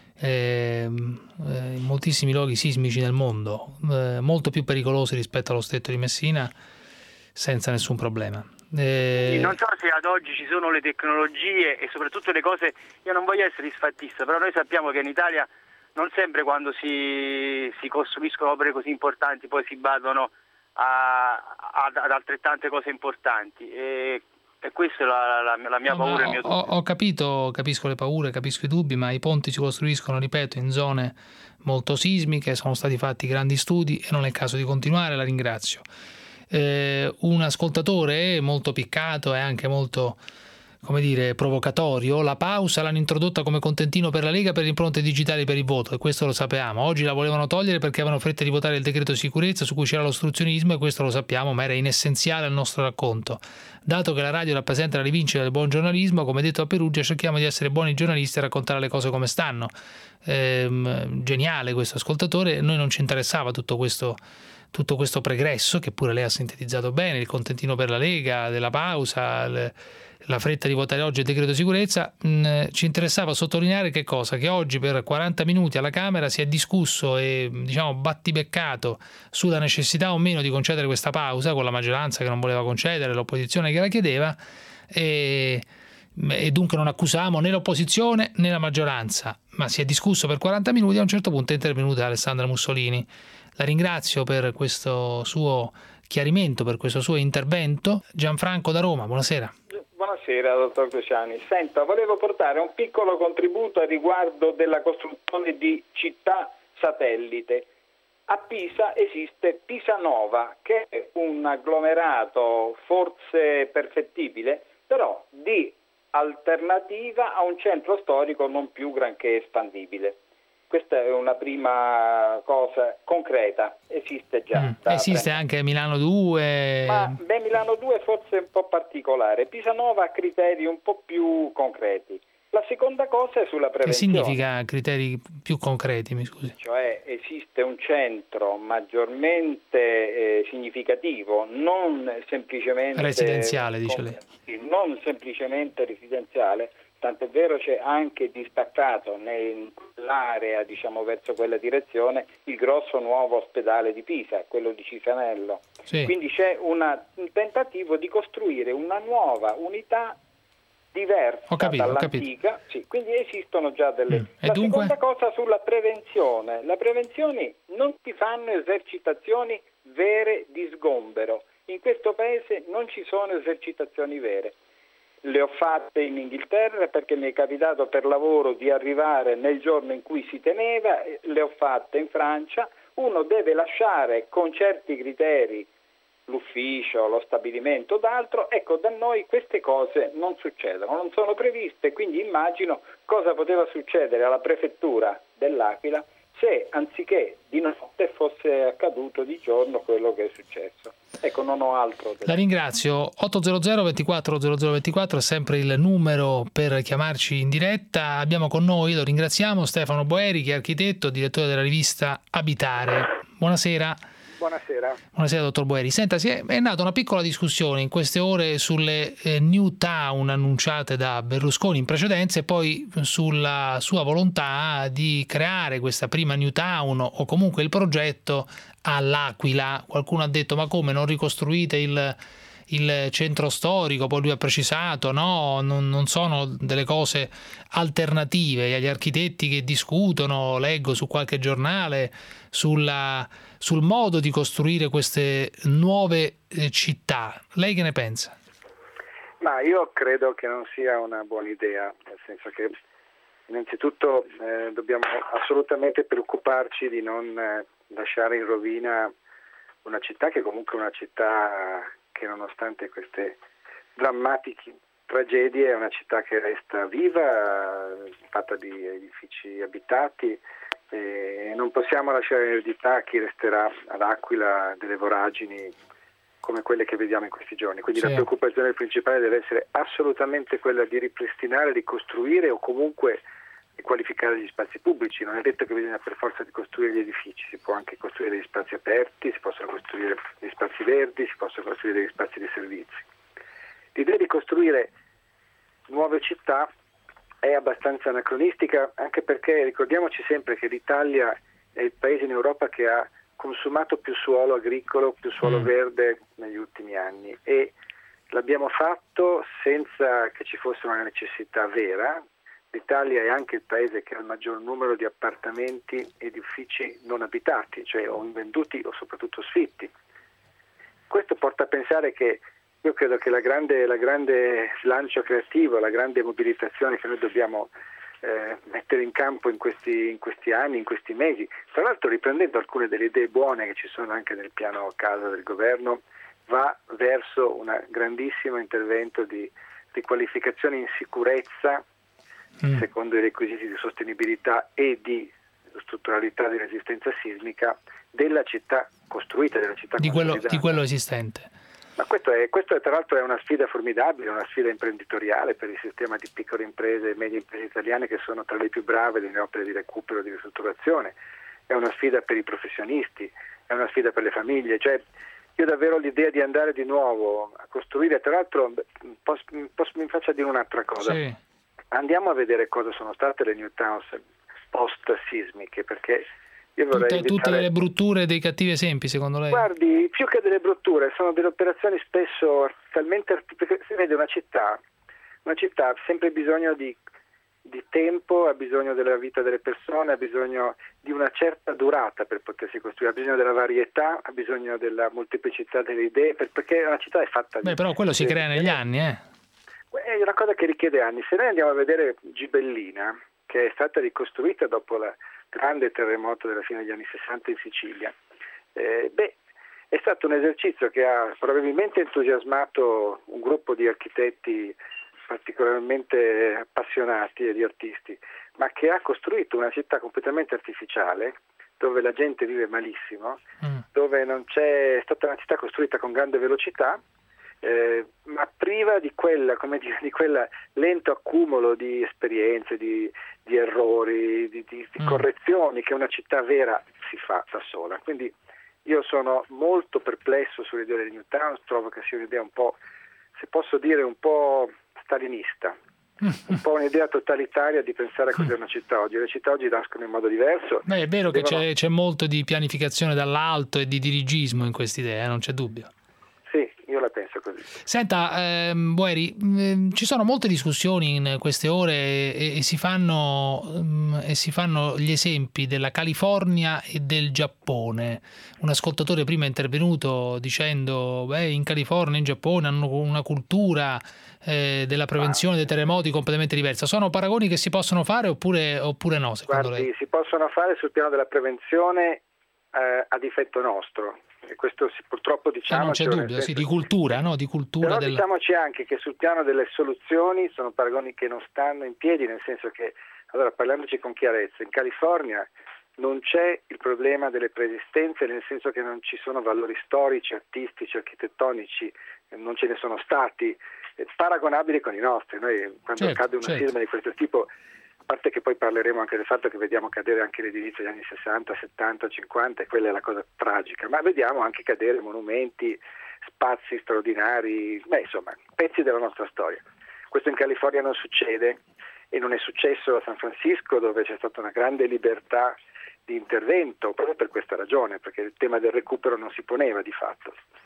Speaker 3: sismici nel mondo, molto più pericolosi rispetto allo Stretto di Messina, senza nessun problema.
Speaker 18: Non so se ad oggi ci sono le tecnologie e soprattutto le cose, io non voglio essere disfattista, però noi sappiamo che in Italia non sempre quando si costruiscono opere così importanti poi si badano ad altrettante cose importanti e questa è la mia paura. Il mio dubbio.
Speaker 3: Ho capito, capisco le paure, capisco i dubbi, ma i ponti si costruiscono, ripeto, in zone molto sismiche, sono stati fatti grandi studi e non è il caso di continuare, la ringrazio. Un ascoltatore molto piccato e anche molto, come dire, provocatorio: la pausa l'hanno introdotta come contentino per la Lega per le impronte digitali per il voto, e questo lo sappiamo. Oggi la volevano togliere perché avevano fretta di votare il decreto sicurezza su cui c'era l'ostruzionismo, e questo lo sappiamo, ma era inessenziale al nostro racconto. Dato che la radio rappresenta la rivincita del buon giornalismo, come detto a Perugia, cerchiamo di essere buoni giornalisti e raccontare le cose come stanno. Geniale questo ascoltatore. Noi non ci interessava tutto questo pregresso, che pure lei ha sintetizzato bene, il contentino per la Lega, della pausa, la fretta di votare oggi il decreto sicurezza. Ci interessava sottolineare che cosa? Che oggi per 40 minuti alla Camera si è discusso e battibeccato sulla necessità o meno di concedere questa pausa, con la maggioranza che non voleva concedere, l'opposizione che la chiedeva, e dunque non accusavamo né l'opposizione né la maggioranza, ma si è discusso per 40 minuti e a un certo punto è intervenuta Alessandra Mussolini. La ringrazio per questo suo chiarimento, per questo suo intervento. Gianfranco da Roma, buonasera.
Speaker 19: Buonasera dottor Cruciani. Senta, volevo portare un piccolo contributo a riguardo della costruzione di città satellite. A Pisa esiste Pisanova, che è un agglomerato forse perfettibile, però di alternativa a un centro storico non più granché espandibile. Questa è una prima cosa concreta, esiste già.
Speaker 3: Esiste anche Milano 2.
Speaker 19: Milano 2 forse è un po' particolare, Pisanova ha criteri un po' più concreti. La seconda cosa è sulla prevenzione.
Speaker 3: Che significa criteri più concreti, mi scusi?
Speaker 19: Cioè esiste un centro maggiormente significativo, non semplicemente
Speaker 3: residenziale, dice lei.
Speaker 19: Non semplicemente residenziale, tant'è vero c'è anche distaccato nell'area, verso quella direzione, il grosso nuovo ospedale di Pisa, quello di Cisanello.
Speaker 3: Sì.
Speaker 19: Quindi c'è un tentativo di costruire una nuova unità diversa dall'antica. Sì, quindi esistono già delle... La seconda cosa sulla prevenzione. La prevenzione non si fanno esercitazioni vere di sgombero. In questo paese non ci sono esercitazioni vere. Le ho fatte in Inghilterra perché mi è capitato per lavoro di arrivare nel giorno in cui si teneva, le ho fatte in Francia. Uno deve lasciare con certi criteri l'ufficio, lo stabilimento, d'altro. Ecco, da noi queste cose non succedono, non sono previste, quindi immagino cosa poteva succedere alla prefettura dell'Aquila se anziché di notte fosse accaduto di giorno quello che è successo. Ecco, non ho altro.
Speaker 3: La ringrazio. 800 24 0024 è sempre il numero per chiamarci in diretta. Abbiamo con noi, lo ringraziamo, Stefano Boeri, che è architetto, direttore della rivista Abitare. Buonasera.
Speaker 20: Buonasera.
Speaker 3: Buonasera dottor Boeri. Senta, è nata una piccola discussione in queste ore sulle new town annunciate da Berlusconi in precedenza e poi sulla sua volontà di creare questa prima new town o comunque il progetto all'Aquila. Qualcuno ha detto: ma come non ricostruite il il centro storico, poi lui ha precisato, no, non sono delle cose alternative agli architetti che discutono, leggo su qualche giornale, sul modo di costruire queste nuove città. Lei che ne pensa?
Speaker 15: Ma io credo che non sia una buona idea, nel senso che innanzitutto dobbiamo assolutamente preoccuparci di non lasciare in rovina una città che comunque è una città che, nonostante queste drammatiche tragedie, è una città che resta viva, fatta di edifici abitati, e non possiamo lasciare in eredità a chi resterà ad Aquila delle voragini come quelle che vediamo in questi giorni. Quindi la preoccupazione principale deve essere assolutamente quella di ripristinare, ricostruire o comunque qualificare gli spazi pubblici. Non è detto che bisogna per forza di costruire gli edifici, si può anche costruire degli spazi aperti, si possono costruire degli spazi verdi, si possono costruire degli spazi di servizi. L'idea di costruire nuove città è abbastanza anacronistica, anche perché ricordiamoci sempre che l'Italia è il paese in Europa che ha consumato più suolo agricolo, più suolo verde negli ultimi anni, e l'abbiamo fatto senza che ci fosse una necessità vera. L'Italia è anche il paese che ha il maggior numero di appartamenti e di uffici non abitati, cioè o invenduti o soprattutto sfitti. Questo porta a pensare che io credo che la grande slancio creativo, la grande mobilitazione che noi dobbiamo mettere in campo in questi anni, in questi mesi, tra l'altro riprendendo alcune delle idee buone che ci sono anche nel piano casa del governo, va verso un grandissimo intervento di riqualificazione in sicurezza secondo i requisiti di sostenibilità e di strutturalità di resistenza sismica della città costruita, della città
Speaker 3: di quello esistente.
Speaker 15: Ma questo tra l'altro è una sfida formidabile, una sfida imprenditoriale per il sistema di piccole imprese e medie imprese italiane, che sono tra le più brave nelle opere di recupero e di ristrutturazione. È una sfida per i professionisti, è una sfida per le famiglie. Cioè, io davvero l'idea di andare di nuovo a costruire, tra l'altro mi faccia dire un'altra cosa. Sì. Andiamo a vedere cosa sono state le new towns post-sismiche, perché io vorrei
Speaker 3: tutte delle brutture e dei cattivi esempi, secondo lei?
Speaker 15: Guardi, più che delle brutture, sono delle operazioni spesso talmente... Perché si vede una città ha sempre bisogno di tempo, ha bisogno della vita delle persone, ha bisogno di una certa durata per potersi costruire, ha bisogno della varietà, ha bisogno della molteplicità delle idee, perché una città è fatta di...
Speaker 3: però quello si crea negli anni,
Speaker 15: È una cosa che richiede anni. Se noi andiamo a vedere Gibellina, che è stata ricostruita dopo il grande terremoto della fine degli anni 60 in Sicilia, è stato un esercizio che ha probabilmente entusiasmato un gruppo di architetti particolarmente appassionati e di artisti, ma che ha costruito una città completamente artificiale, dove la gente vive malissimo, dove non c'è, è stata una città costruita con grande velocità, ma priva di quella, di quel lento accumulo di esperienze, di errori, di correzioni che una città vera si fa da sola. Quindi io sono molto perplesso sull'idea delle new towns, trovo che sia un'idea un po', se posso dire, un po' stalinista, un po' un'idea totalitaria di pensare a cos'è una città oggi. Le città oggi nascono in modo diverso.
Speaker 3: È vero che c'è molto di pianificazione dall'alto e di dirigismo in quest'idea, non c'è dubbio.
Speaker 15: Sì, io la penso così.
Speaker 3: Senta, Boeri, ci sono molte discussioni in queste ore e si fanno gli esempi della California e del Giappone. Un ascoltatore prima è intervenuto dicendo in California e in Giappone hanno una cultura della prevenzione dei terremoti completamente diversa. Sono paragoni che si possono fare oppure no, secondo lei?
Speaker 15: Si possono fare sul piano della prevenzione a difetto nostro. E questo purtroppo diciamo
Speaker 3: non c'è dubbio, sì, di cultura, no? Di cultura.
Speaker 15: Però diciamoci anche che sul piano delle soluzioni sono paragoni che non stanno in piedi, nel senso che, allora, parlandoci con chiarezza, in California non c'è il problema delle preesistenze, nel senso che non ci sono valori storici, artistici, architettonici, non ce ne sono stati paragonabili con i nostri. Noi quando cade una sisma di questo tipo, a parte che poi parleremo anche del fatto che vediamo cadere anche l'edilizia degli anni 60, 70, 50, e quella è la cosa tragica, ma vediamo anche cadere monumenti, spazi straordinari, insomma, pezzi della nostra storia. Questo in California non succede, e non è successo a San Francisco, dove c'è stata una grande libertà di intervento, proprio per questa ragione, perché il tema del recupero non si poneva di fatto.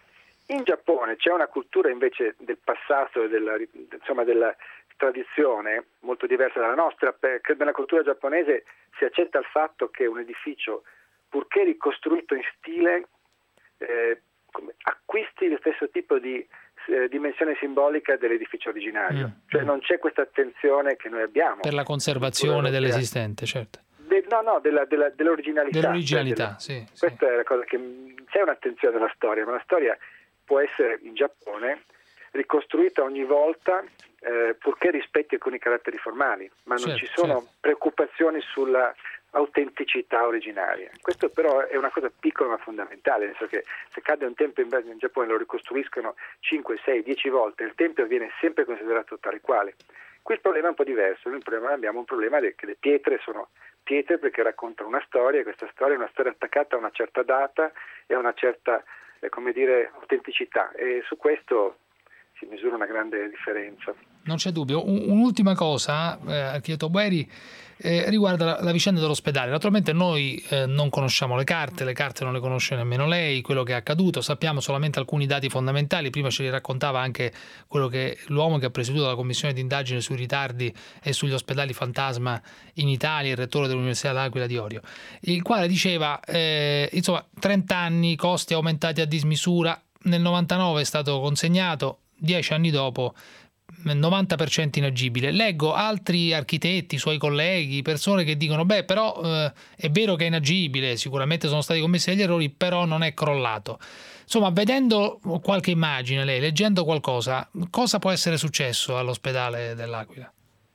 Speaker 15: In Giappone c'è una cultura invece del passato e della tradizione molto diversa dalla nostra, perché nella cultura giapponese si accetta il fatto che un edificio, purché ricostruito in stile, acquisti lo stesso tipo di dimensione simbolica dell'edificio originario, cioè non c'è questa attenzione che noi abbiamo
Speaker 3: per la conservazione dell'esistente, certo.
Speaker 15: Dell'originalità.
Speaker 3: Sì.
Speaker 15: Questa è la cosa che c'è un'attenzione alla storia, ma la storia può essere in Giappone ricostruita ogni volta purché rispetti alcuni caratteri formali, ma non ci sono preoccupazioni sulla autenticità originaria. Questo però è una cosa piccola ma fondamentale, nel senso che se cade un tempio in Giappone lo ricostruiscono 5, 6, 10 volte, il tempio viene sempre considerato tale quale. Qui il problema è un po' diverso, abbiamo un problema che le pietre sono pietre perché raccontano una storia, e questa storia è una storia attaccata a una certa data e a una certa autenticità, e su questo si misura una grande differenza.
Speaker 3: Non c'è dubbio. Un'ultima cosa, architetto Boeri, riguarda la vicenda dell'ospedale. Naturalmente noi non conosciamo le carte non le conosce nemmeno lei, quello che è accaduto, sappiamo solamente alcuni dati fondamentali. Prima ce li raccontava anche l'uomo che ha presieduto la commissione di indagine sui ritardi e sugli ospedali fantasma in Italia, il rettore dell'Università d'Aquila di Orio, il quale diceva 30 anni, costi aumentati a dismisura, nel 99 è stato consegnato, 10 anni dopo 90% inagibile. Leggo altri architetti, suoi colleghi, persone che dicono però è vero che è inagibile, sicuramente sono stati commessi degli errori, però non è crollato. Insomma, vedendo qualche immagine, lei, leggendo qualcosa, cosa può essere successo all'ospedale dell'Aquila?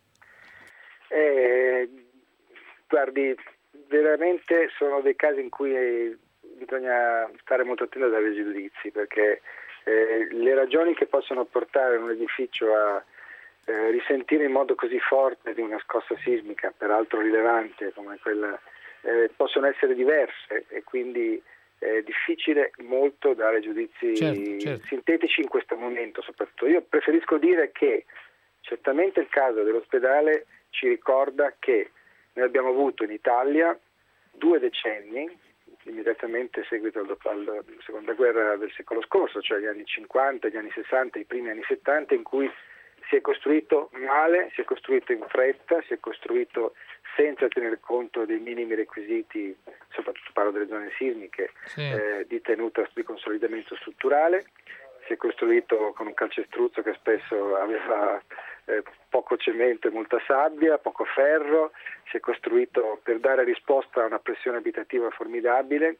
Speaker 15: Guardi, veramente sono dei casi in cui bisogna stare molto attenti a dare giudizi, perché le ragioni che possono portare un edificio a risentire in modo così forte di una scossa sismica, peraltro rilevante come quella, possono essere diverse, e quindi è difficile molto dare giudizi sintetici in questo momento. Soprattutto io preferisco dire che certamente il caso dell'ospedale ci ricorda che noi abbiamo avuto in Italia 2 decenni immediatamente seguito alla seconda guerra del secolo scorso, cioè gli anni 50, gli anni 60, i primi anni 70, in cui si è costruito male, si è costruito in fretta, si è costruito senza tenere conto dei minimi requisiti, soprattutto parlo delle zone sismiche, di tenuta, di consolidamento strutturale, si è costruito con un calcestruzzo che spesso aveva poco cemento e molta sabbia, poco ferro, si è costruito per dare risposta a una pressione abitativa formidabile,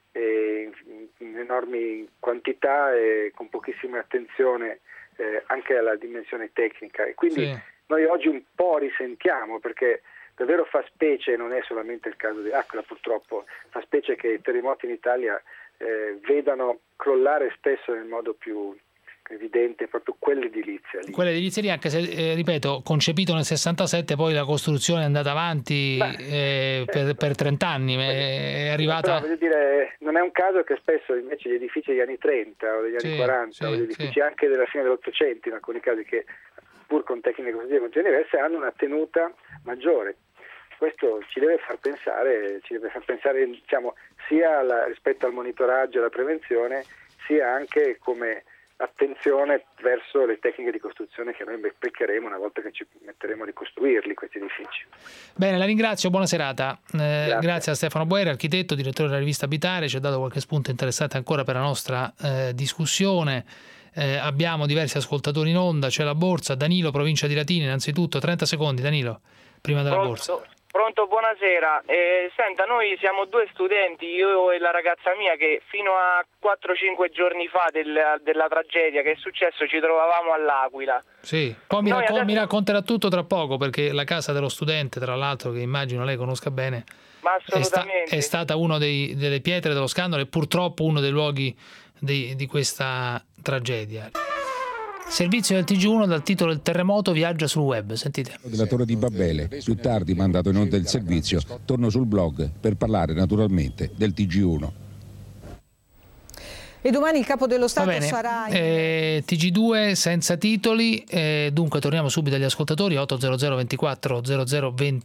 Speaker 15: in enormi quantità e con pochissima attenzione anche alla dimensione tecnica, e quindi noi oggi un po' risentiamo, perché davvero fa specie, non è solamente il caso di Aquila purtroppo, fa specie che i terremoti in Italia vedano crollare spesso nel modo più evidente proprio quell'edilizia lì.
Speaker 3: Quella edilizia lì, anche se, ripeto, concepito nel 67, poi la costruzione è andata avanti per 30 anni, è arrivata...
Speaker 15: Però, voglio dire, non è un caso che spesso invece gli edifici degli anni 30 o degli anni 40 o gli edifici anche della fine dell'Ottocento, in alcuni casi, che pur con tecniche costruttive molto diverse, hanno una tenuta maggiore. Questo ci deve far pensare diciamo, sia rispetto al monitoraggio e alla prevenzione, sia anche come attenzione verso le tecniche di costruzione che noi beccheremo una volta che ci metteremo a ricostruirli questi edifici.
Speaker 3: Bene, la ringrazio, buona serata. Grazie a Stefano Boeri, architetto, direttore della rivista Abitare, ci ha dato qualche spunto interessante ancora per la nostra discussione. Abbiamo diversi ascoltatori in onda, c'è la Borsa, Danilo, provincia di Latina, innanzitutto 30 secondi Danilo, prima della Borsa.
Speaker 1: Pronto, buonasera. Senta, noi siamo 2 studenti, io e la ragazza mia, che fino a 4-5 giorni fa della tragedia che è successo ci trovavamo all'Aquila.
Speaker 3: Sì, poi mi racconterà tutto tra poco, perché la casa dello studente, tra l'altro, che immagino lei conosca bene,
Speaker 1: ma assolutamente
Speaker 3: è stata una delle pietre dello scandalo e purtroppo uno dei luoghi di questa tragedia. Servizio del TG1 dal titolo Il terremoto viaggia sul web, sentite.
Speaker 20: Della Torre di Babele, più tardi mandato in onda il servizio, torno sul blog per parlare naturalmente del TG1.
Speaker 21: E domani il Capo dello Stato sarà...
Speaker 3: TG2 senza titoli, dunque torniamo subito agli ascoltatori, 800 24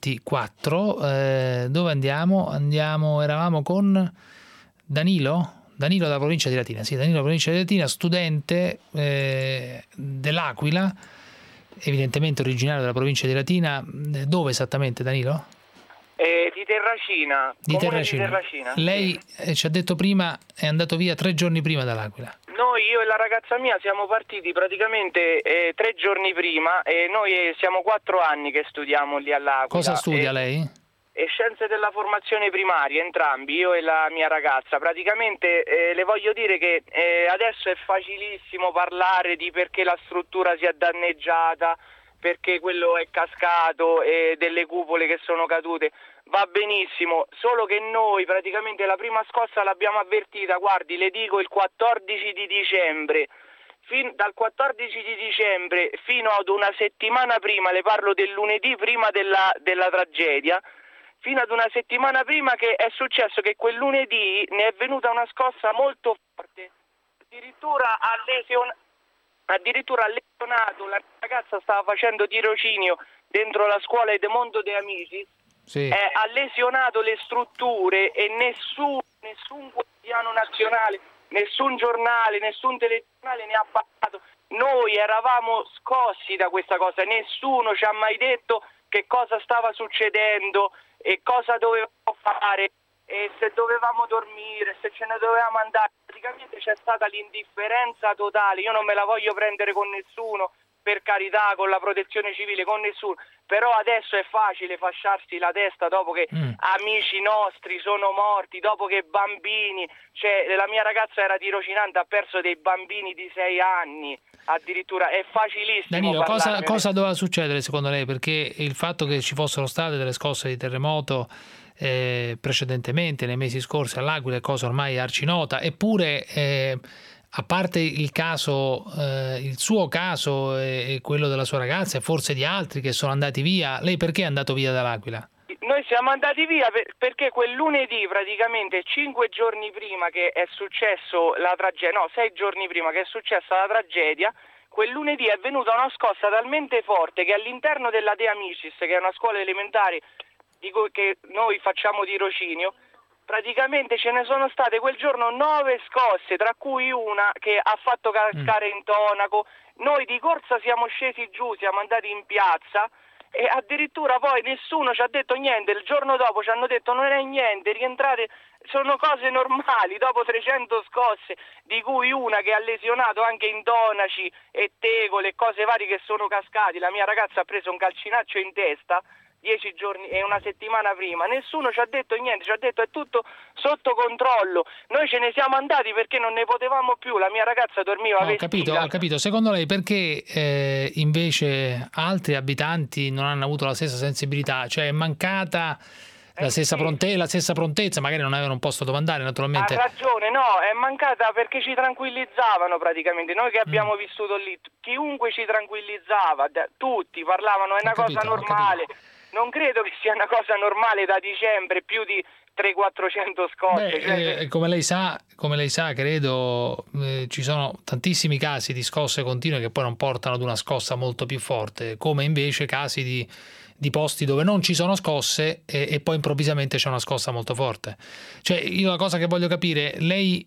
Speaker 3: 0024, dove andiamo? Eravamo con Danilo? Danilo dalla provincia di Latina, sì, Danilo dalla provincia di Latina, studente dell'Aquila, evidentemente originario della provincia di Latina. Dove esattamente, Danilo?
Speaker 1: Di Terracina.
Speaker 3: Di Terracina. Lei ci ha detto prima è andato via 3 giorni prima dall'Aquila.
Speaker 1: Noi, io e la ragazza mia, siamo partiti praticamente 3 giorni prima e noi siamo 4 anni che studiamo lì all'Aquila.
Speaker 3: Cosa studia lei?
Speaker 1: Scienze della formazione primaria, entrambi, io e la mia ragazza. Praticamente le voglio dire che adesso è facilissimo parlare di perché la struttura si è danneggiata, perché quello è cascato e delle cupole che sono cadute. Va benissimo, solo che noi praticamente la prima scossa l'abbiamo avvertita, guardi, le dico il 14 di dicembre. Dal 14 di dicembre fino ad una settimana prima, le parlo del lunedì prima della tragedia, fino ad una settimana prima che è successo che quel lunedì ne è venuta una scossa molto forte, addirittura ha lesionato, la ragazza stava facendo tirocinio dentro la scuola De Mondo de Amici, sì. Ha lesionato le strutture e nessun quotidiano nazionale, nessun giornale, nessun telegiornale ne ha parlato. Noi eravamo scossi da questa cosa, nessuno ci ha mai detto che cosa stava succedendo e cosa dovevamo fare e se dovevamo dormire, se ce ne dovevamo andare. Praticamente c'è stata l'indifferenza totale. Io non me la voglio prendere con nessuno, per carità, con la protezione civile, con nessuno, però adesso è facile fasciarsi la testa dopo che amici nostri sono morti, dopo che bambini, cioè la mia ragazza era tirocinante, ha perso dei bambini di 6 anni addirittura, è facilissimo.
Speaker 3: Danilo, cosa doveva succedere secondo lei? Perché il fatto che ci fossero state delle scosse di terremoto precedentemente, nei mesi scorsi all'Aquila, è cosa ormai arcinota, eppure a parte il caso, il suo caso e quello della sua ragazza e forse di altri che sono andati via, lei perché è andato via dall'Aquila?
Speaker 1: Noi siamo andati via perché quel lunedì, praticamente 5 giorni prima che è successo la tragedia, no, 6 giorni prima che è successa la tragedia, quel lunedì è venuta una scossa talmente forte che all'interno della De Amicis, che è una scuola elementare di cui che noi facciamo tirocinio, praticamente ce ne sono state quel giorno 9 scosse, tra cui una che ha fatto cascare intonaco. Noi di corsa siamo scesi giù, siamo andati in piazza e addirittura poi nessuno ci ha detto niente. Il giorno dopo ci hanno detto non è niente, rientrate, sono cose normali. Dopo 300 scosse, di cui una che ha lesionato anche intonaci e tegole e cose varie che sono cascati, la mia ragazza ha preso un calcinaccio in testa 10 giorni e una settimana prima, nessuno ci ha detto niente, ci ha detto è tutto sotto controllo. Noi ce ne siamo andati perché non ne potevamo più, la mia ragazza dormiva vestita.
Speaker 3: Ho capito. Secondo lei perché invece altri abitanti non hanno avuto la stessa sensibilità? Cioè è mancata la stessa prontezza, magari non avevano un posto dove andare, naturalmente.
Speaker 1: Ha ragione, no, è mancata perché ci tranquillizzavano praticamente, noi che abbiamo vissuto lì, chiunque ci tranquillizzava, tutti parlavano, è una cosa normale. Non credo che sia una cosa normale da dicembre, più di 300-400 scosse.
Speaker 3: Come lei sa, credo ci sono tantissimi casi di scosse continue che poi non portano ad una scossa molto più forte, come invece casi di posti dove non ci sono scosse e poi improvvisamente c'è una scossa molto forte. Cioè, io la cosa che voglio capire, lei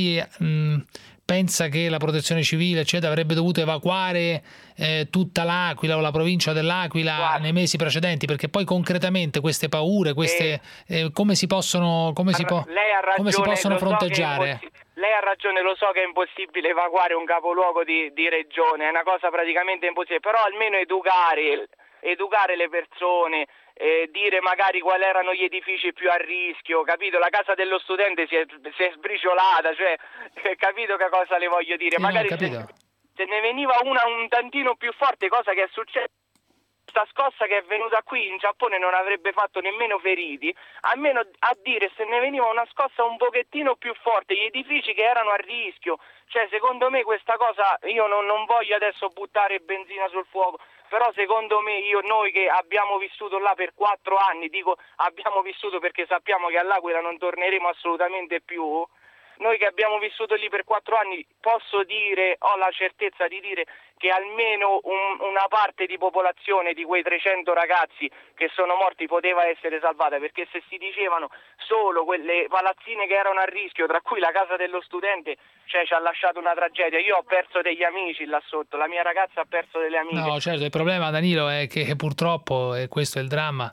Speaker 3: pensa che la protezione civile eccetera avrebbe dovuto evacuare tutta l'Aquila o la provincia dell'Aquila nei mesi precedenti, perché poi concretamente queste paure, come si possono fronteggiare?
Speaker 1: Lei ha ragione, lo so che è impossibile evacuare un capoluogo di regione, è una cosa praticamente impossibile, però almeno educare le persone, dire magari quali erano gli edifici più a rischio, capito? La casa dello studente si è sbriciolata, cioè, capito che cosa le voglio dire? Magari se ne veniva una un tantino più forte, cosa che è successa, questa scossa che è venuta qui in Giappone non avrebbe fatto nemmeno feriti, almeno a dire se ne veniva una scossa un pochettino più forte, gli edifici che erano a rischio, cioè secondo me questa cosa, io non voglio adesso buttare benzina sul fuoco, però secondo me noi che abbiamo vissuto là per 4 anni, dico abbiamo vissuto perché sappiamo che all'Aquila non torneremo assolutamente più, Noi che abbiamo vissuto lì per 4 anni, posso dire, ho la certezza di dire che almeno una parte di popolazione di quei 300 ragazzi che sono morti poteva essere salvata, perché se si dicevano solo quelle palazzine che erano a rischio, tra cui la casa dello studente, cioè ci ha lasciato una tragedia. Io ho perso degli amici là sotto, la mia ragazza ha perso delle amiche.
Speaker 3: No, certo, il problema, Danilo, è che purtroppo, e questo è il dramma,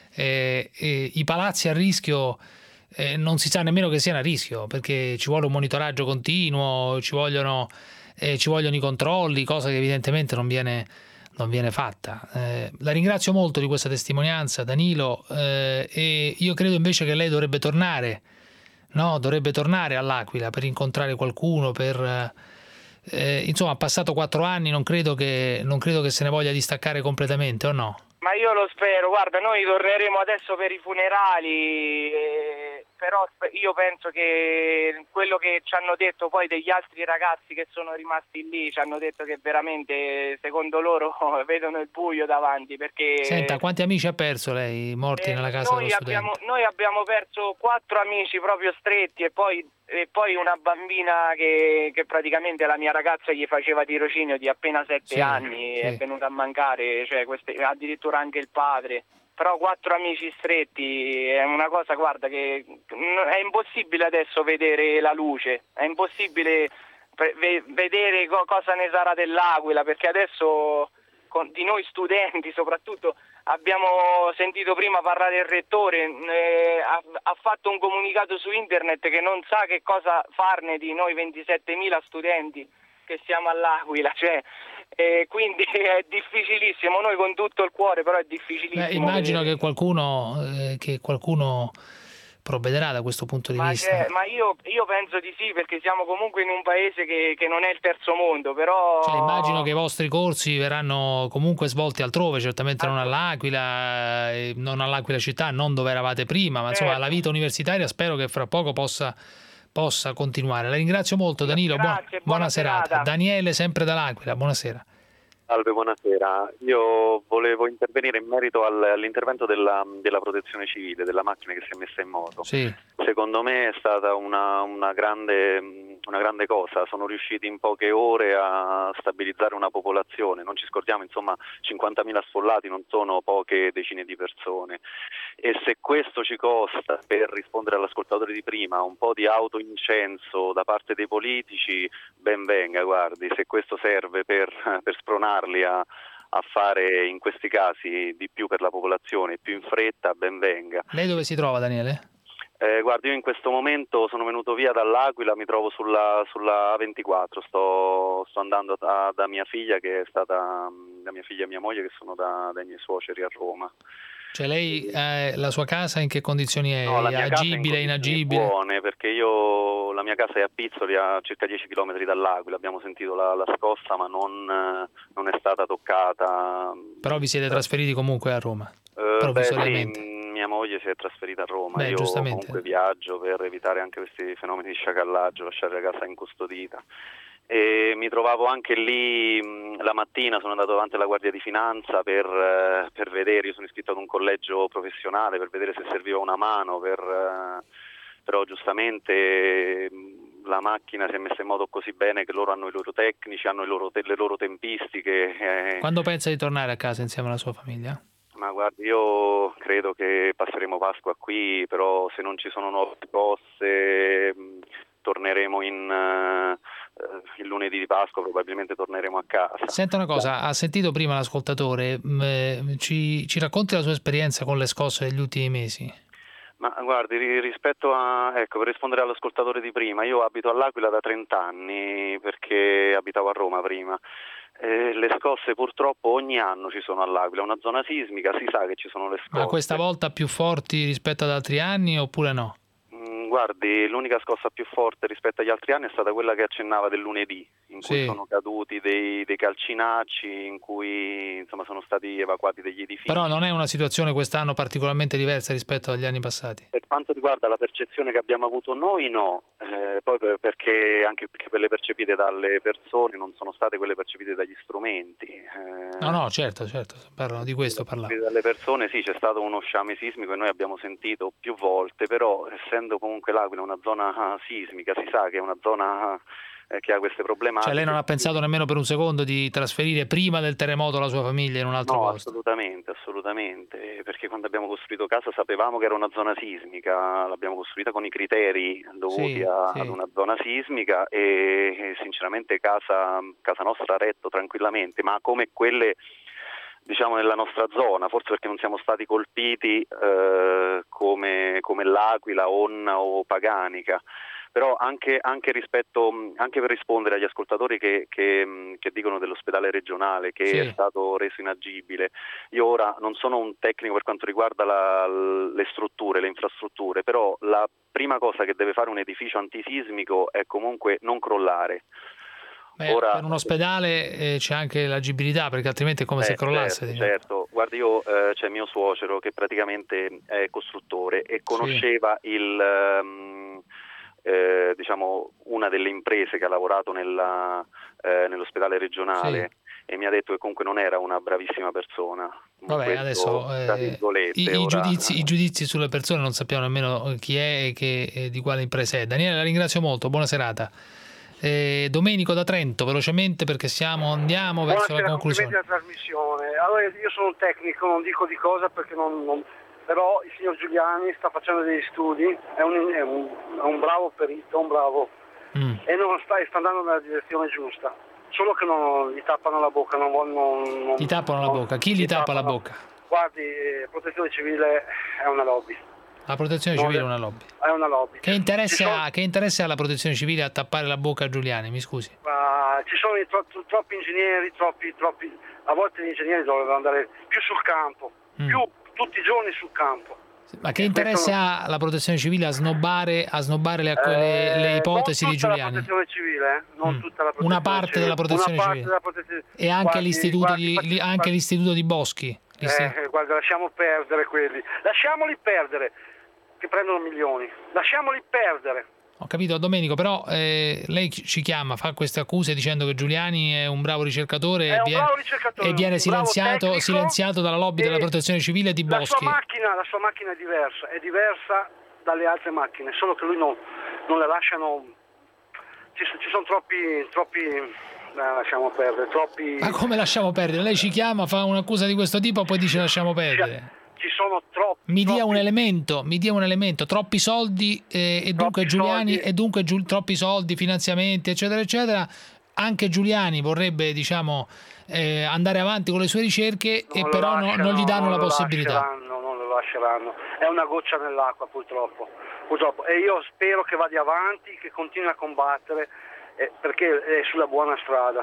Speaker 3: i palazzi a rischio non si sa nemmeno che siano a rischio, perché ci vuole un monitoraggio continuo, ci vogliono i controlli, cosa che evidentemente non viene fatta. La ringrazio molto di questa testimonianza, Danilo, e io credo invece che lei dovrebbe tornare all'Aquila per incontrare qualcuno, insomma, ha passato 4 anni, non credo che se ne voglia distaccare completamente, o no?
Speaker 1: Ma io lo spero, guarda, noi torneremo adesso per i funerali, però io penso che quello che ci hanno detto poi degli altri ragazzi che sono rimasti lì, ci hanno detto che veramente, secondo loro, vedono il buio davanti, perché...
Speaker 3: Senta, quanti amici ha perso lei morti nella casa dello studente?
Speaker 1: Noi abbiamo perso 4 amici proprio stretti e poi una bambina che praticamente la mia ragazza gli faceva tirocinio di appena 7 anni, è venuta a mancare, cioè addirittura anche il padre. Però 4 amici stretti è una cosa, guarda, che è impossibile adesso vedere la luce, è impossibile vedere cosa ne sarà dell'Aquila, perché adesso di noi studenti soprattutto abbiamo sentito prima parlare il rettore, ha fatto un comunicato su internet che non sa che cosa farne di noi 27.000 studenti che siamo all'Aquila, cioè, quindi è difficilissimo, noi con tutto il cuore, però è difficilissimo.
Speaker 3: Immagino che qualcuno provvederà da questo punto di vista.
Speaker 1: Ma io penso di sì, perché siamo comunque in un paese che non è il terzo mondo, però...
Speaker 3: immagino che i vostri corsi verranno comunque svolti altrove, certamente non all'Aquila, non all'Aquila città, non dove eravate prima, ma insomma la vita universitaria spero che fra poco possa continuare. La ringrazio molto, Danilo.
Speaker 1: Grazie,
Speaker 3: buona serata. Daniele, sempre dall'Aquila, buonasera.
Speaker 2: Salve, buonasera. Io volevo intervenire in merito all'intervento della protezione civile, della macchina che si è messa in moto.
Speaker 3: Sì.
Speaker 2: Secondo me è stata una grande cosa, sono riusciti in poche ore a stabilizzare una popolazione, non ci scordiamo, insomma 50.000 sfollati non sono poche decine di persone, e se questo ci costa, per rispondere all'ascoltatore di prima, un po' di autoincenso da parte dei politici, ben venga, guardi, se questo serve per spronarli a fare in questi casi di più per la popolazione, più in fretta, ben venga.
Speaker 3: Lei dove si trova, Daniele?
Speaker 2: Guarda, io in questo momento sono venuto via dall'Aquila, mi trovo sulla A24, sto andando da mia figlia, che è stata da mia figlia e mia moglie, che sono dai miei suoceri a Roma.
Speaker 3: Cioè lei, la sua casa in che condizioni è?
Speaker 2: No, la mia
Speaker 3: agibile, inagibile?
Speaker 2: Buone, perché la mia casa è a Pizzoli, a circa 10 km dall'Aquila, abbiamo sentito la scossa, ma non è stata toccata.
Speaker 3: Però vi siete trasferiti comunque a Roma?
Speaker 2: Sì, mia moglie si è trasferita a Roma. Io comunque viaggio per evitare anche questi fenomeni di sciacallaggio, lasciare la casa incustodita. E mi trovavo anche lì la mattina, sono andato davanti alla Guardia di Finanza per vedere, io sono iscritto ad un collegio professionale, per vedere se serviva una mano, però giustamente la macchina si è messa in moto così bene che loro hanno i loro tecnici, hanno le loro tempistiche.
Speaker 3: Quando pensa di tornare a casa insieme alla sua famiglia?
Speaker 2: Ma guardi, io credo che passeremo Pasqua qui, però se non ci sono nuove cose torneremo il lunedì di Pasqua, probabilmente torneremo a casa.
Speaker 3: Senta una cosa, ha sentito prima l'ascoltatore, ci racconti la sua esperienza con le scosse degli ultimi mesi?
Speaker 2: Ma guardi, rispetto per rispondere all'ascoltatore di prima, io abito all'Aquila da 30 anni perché abitavo a Roma prima. Le scosse purtroppo ogni anno ci sono all'Aquila, è una zona sismica, si sa che ci sono le scosse.
Speaker 3: Ma questa volta più forti rispetto ad altri anni oppure no?
Speaker 2: Guardi, l'unica scossa più forte rispetto agli altri anni è stata quella che accennava del lunedì, in cui sono caduti dei calcinacci, in cui insomma sono stati evacuati degli edifici.
Speaker 3: Però non è una situazione quest'anno particolarmente diversa rispetto agli anni passati?
Speaker 2: Per quanto riguarda la percezione che abbiamo avuto noi, no, poi perché quelle percepite dalle persone non sono state quelle percepite dagli strumenti.
Speaker 3: No, certo, parlano di questo.
Speaker 2: Dalle persone sì, c'è stato uno sciame sismico e noi abbiamo sentito più volte, però essendo comunque l'Aquila una zona sismica, si sa che è una zona che ha queste problematiche.
Speaker 3: Cioè lei non ha pensato nemmeno per un secondo di trasferire prima del terremoto la sua famiglia in un altro posto?
Speaker 2: Assolutamente, perché quando abbiamo costruito casa sapevamo che era una zona sismica, l'abbiamo costruita con i criteri dovuti ad una zona sismica e sinceramente casa nostra ha retto tranquillamente, ma come quelle diciamo nella nostra zona, forse perché non siamo stati colpiti come l'Aquila, Onna o Paganica. Però anche per rispondere agli ascoltatori che dicono dell'ospedale regionale che è stato reso inagibile, io ora non sono un tecnico per quanto riguarda le strutture, le infrastrutture, però la prima cosa che deve fare un edificio antisismico è comunque non crollare.
Speaker 3: Ora, per un ospedale c'è anche l'agibilità, perché altrimenti è come se crollasse.
Speaker 2: Certo. Guardi, c'è mio suocero che praticamente è costruttore e conosceva diciamo una delle imprese che ha lavorato nell'ospedale regionale e mi ha detto che comunque non era una bravissima persona.
Speaker 3: Vabbè, adesso i giudizi sulle persone non sappiamo nemmeno chi è e di quale impresa è. Daniele, la ringrazio molto, buona serata. Domenico da Trento, velocemente perché andiamo verso la conclusione.
Speaker 4: Buonasera, complimenti alla trasmissione. Allora, io sono un tecnico, non dico di cosa perché però il signor Giuliani sta facendo degli studi, è un bravo perito, e sta andando nella direzione giusta, solo che non gli tappano la bocca,
Speaker 3: Gli tappano la bocca? Chi gli tappa la bocca?
Speaker 4: Guardi, protezione civile è una lobby.
Speaker 3: La protezione civile è una lobby?
Speaker 4: È una lobby.
Speaker 3: Che interesse ha la protezione civile a tappare la bocca a Giuliani, mi scusi?
Speaker 4: Ci sono troppi ingegneri, a volte gli ingegneri dovrebbero andare più sul campo, più tutti i giorni sul campo.
Speaker 3: Ma che interesse ha la protezione civile a snobbare le ipotesi di Giuliani?
Speaker 4: La protezione civile, non tutta la protezione
Speaker 3: una parte
Speaker 4: civile.
Speaker 3: della protezione civile. E anche l'istituto di Boschi.
Speaker 4: Guarda, lasciamo perdere quelli. Lasciamoli perdere, che prendono milioni. Lasciamoli perdere.
Speaker 3: Ho capito, Domenico, però lei ci chiama, fa queste accuse dicendo che Giuliani è un bravo ricercatore e viene silenziato dalla lobby della protezione civile di Boschi.
Speaker 4: La sua macchina è diversa dalle altre macchine, solo che lui non le lasciano. Ci sono troppi lasciamo perdere, troppi.
Speaker 3: Ma come lasciamo perdere? Lei ci chiama, fa un'accusa di questo tipo, poi dice lasciamo perdere.
Speaker 4: Ci sono troppi.
Speaker 3: Mi dia un elemento, troppi soldi e dunque Giuliani soldi. E dunque troppi soldi, finanziamenti, eccetera, eccetera. Anche Giuliani vorrebbe, andare avanti con le sue ricerche però non gli danno la possibilità.
Speaker 4: Non lo lasceranno. È una goccia nell'acqua, purtroppo. E io spero che vada avanti, che continui a combattere, perché è sulla buona strada.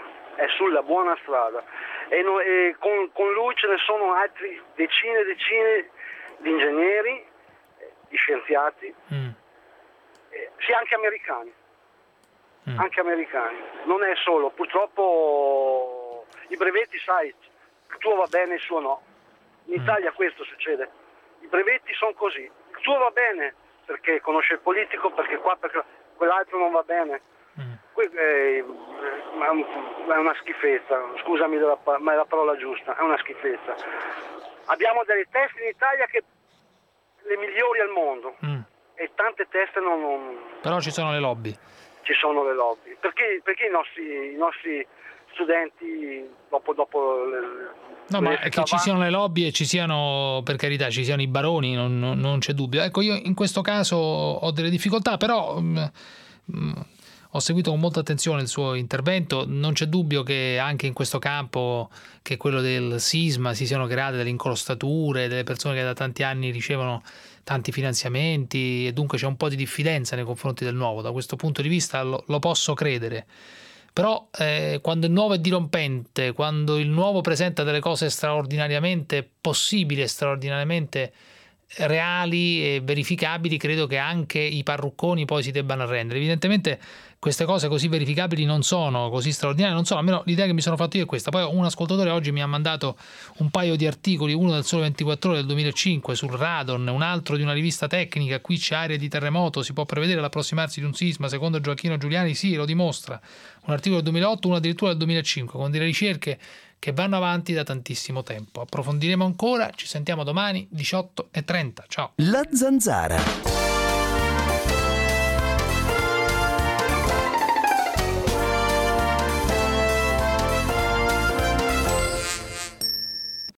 Speaker 4: E con lui ce ne sono altri decine e decine di ingegneri, di scienziati, sì, anche americani. Non è solo, purtroppo i brevetti, sai, il tuo va bene, il suo no. In Italia questo succede, i brevetti sono così, il tuo va bene perché conosce il politico, perché quell'altro non va bene. È una schifezza, scusami, ma è la parola giusta, è una schifezza. Abbiamo delle teste in Italia che le migliori al mondo e tante teste non.
Speaker 3: Però ci sono le lobby.
Speaker 4: Perché i nostri studenti dopo
Speaker 3: no, ma che ci siano le lobby e ci siano, per carità, ci siano i baroni, non c'è dubbio. Ecco, io in questo caso ho delle difficoltà, però ho seguito con molta attenzione il suo intervento. Non c'è dubbio che anche in questo campo, che è quello del sisma, si siano create delle incrostature, delle persone che da tanti anni ricevono tanti finanziamenti e dunque c'è un po' di diffidenza nei confronti del nuovo. Da questo punto di vista lo posso credere. Però quando il nuovo è dirompente, quando il nuovo presenta delle cose straordinariamente possibili e straordinariamente reali e verificabili, credo che anche i parrucconi poi si debbano arrendere. Evidentemente queste cose così verificabili non sono, così straordinarie non sono, almeno l'idea che mi sono fatto io è questa. Poi un ascoltatore oggi mi ha mandato un paio di articoli, uno del Sole 24 Ore del 2005 sul radon, un altro di una rivista tecnica, qui c'è area di terremoto, si può prevedere l'approssimarsi di un sisma, secondo Gioacchino Giuliani sì, lo dimostra, un articolo del 2008, uno addirittura del 2005, con delle ricerche che vanno avanti da tantissimo tempo. Approfondiremo ancora, ci sentiamo domani 18:30, ciao.
Speaker 5: La Zanzara.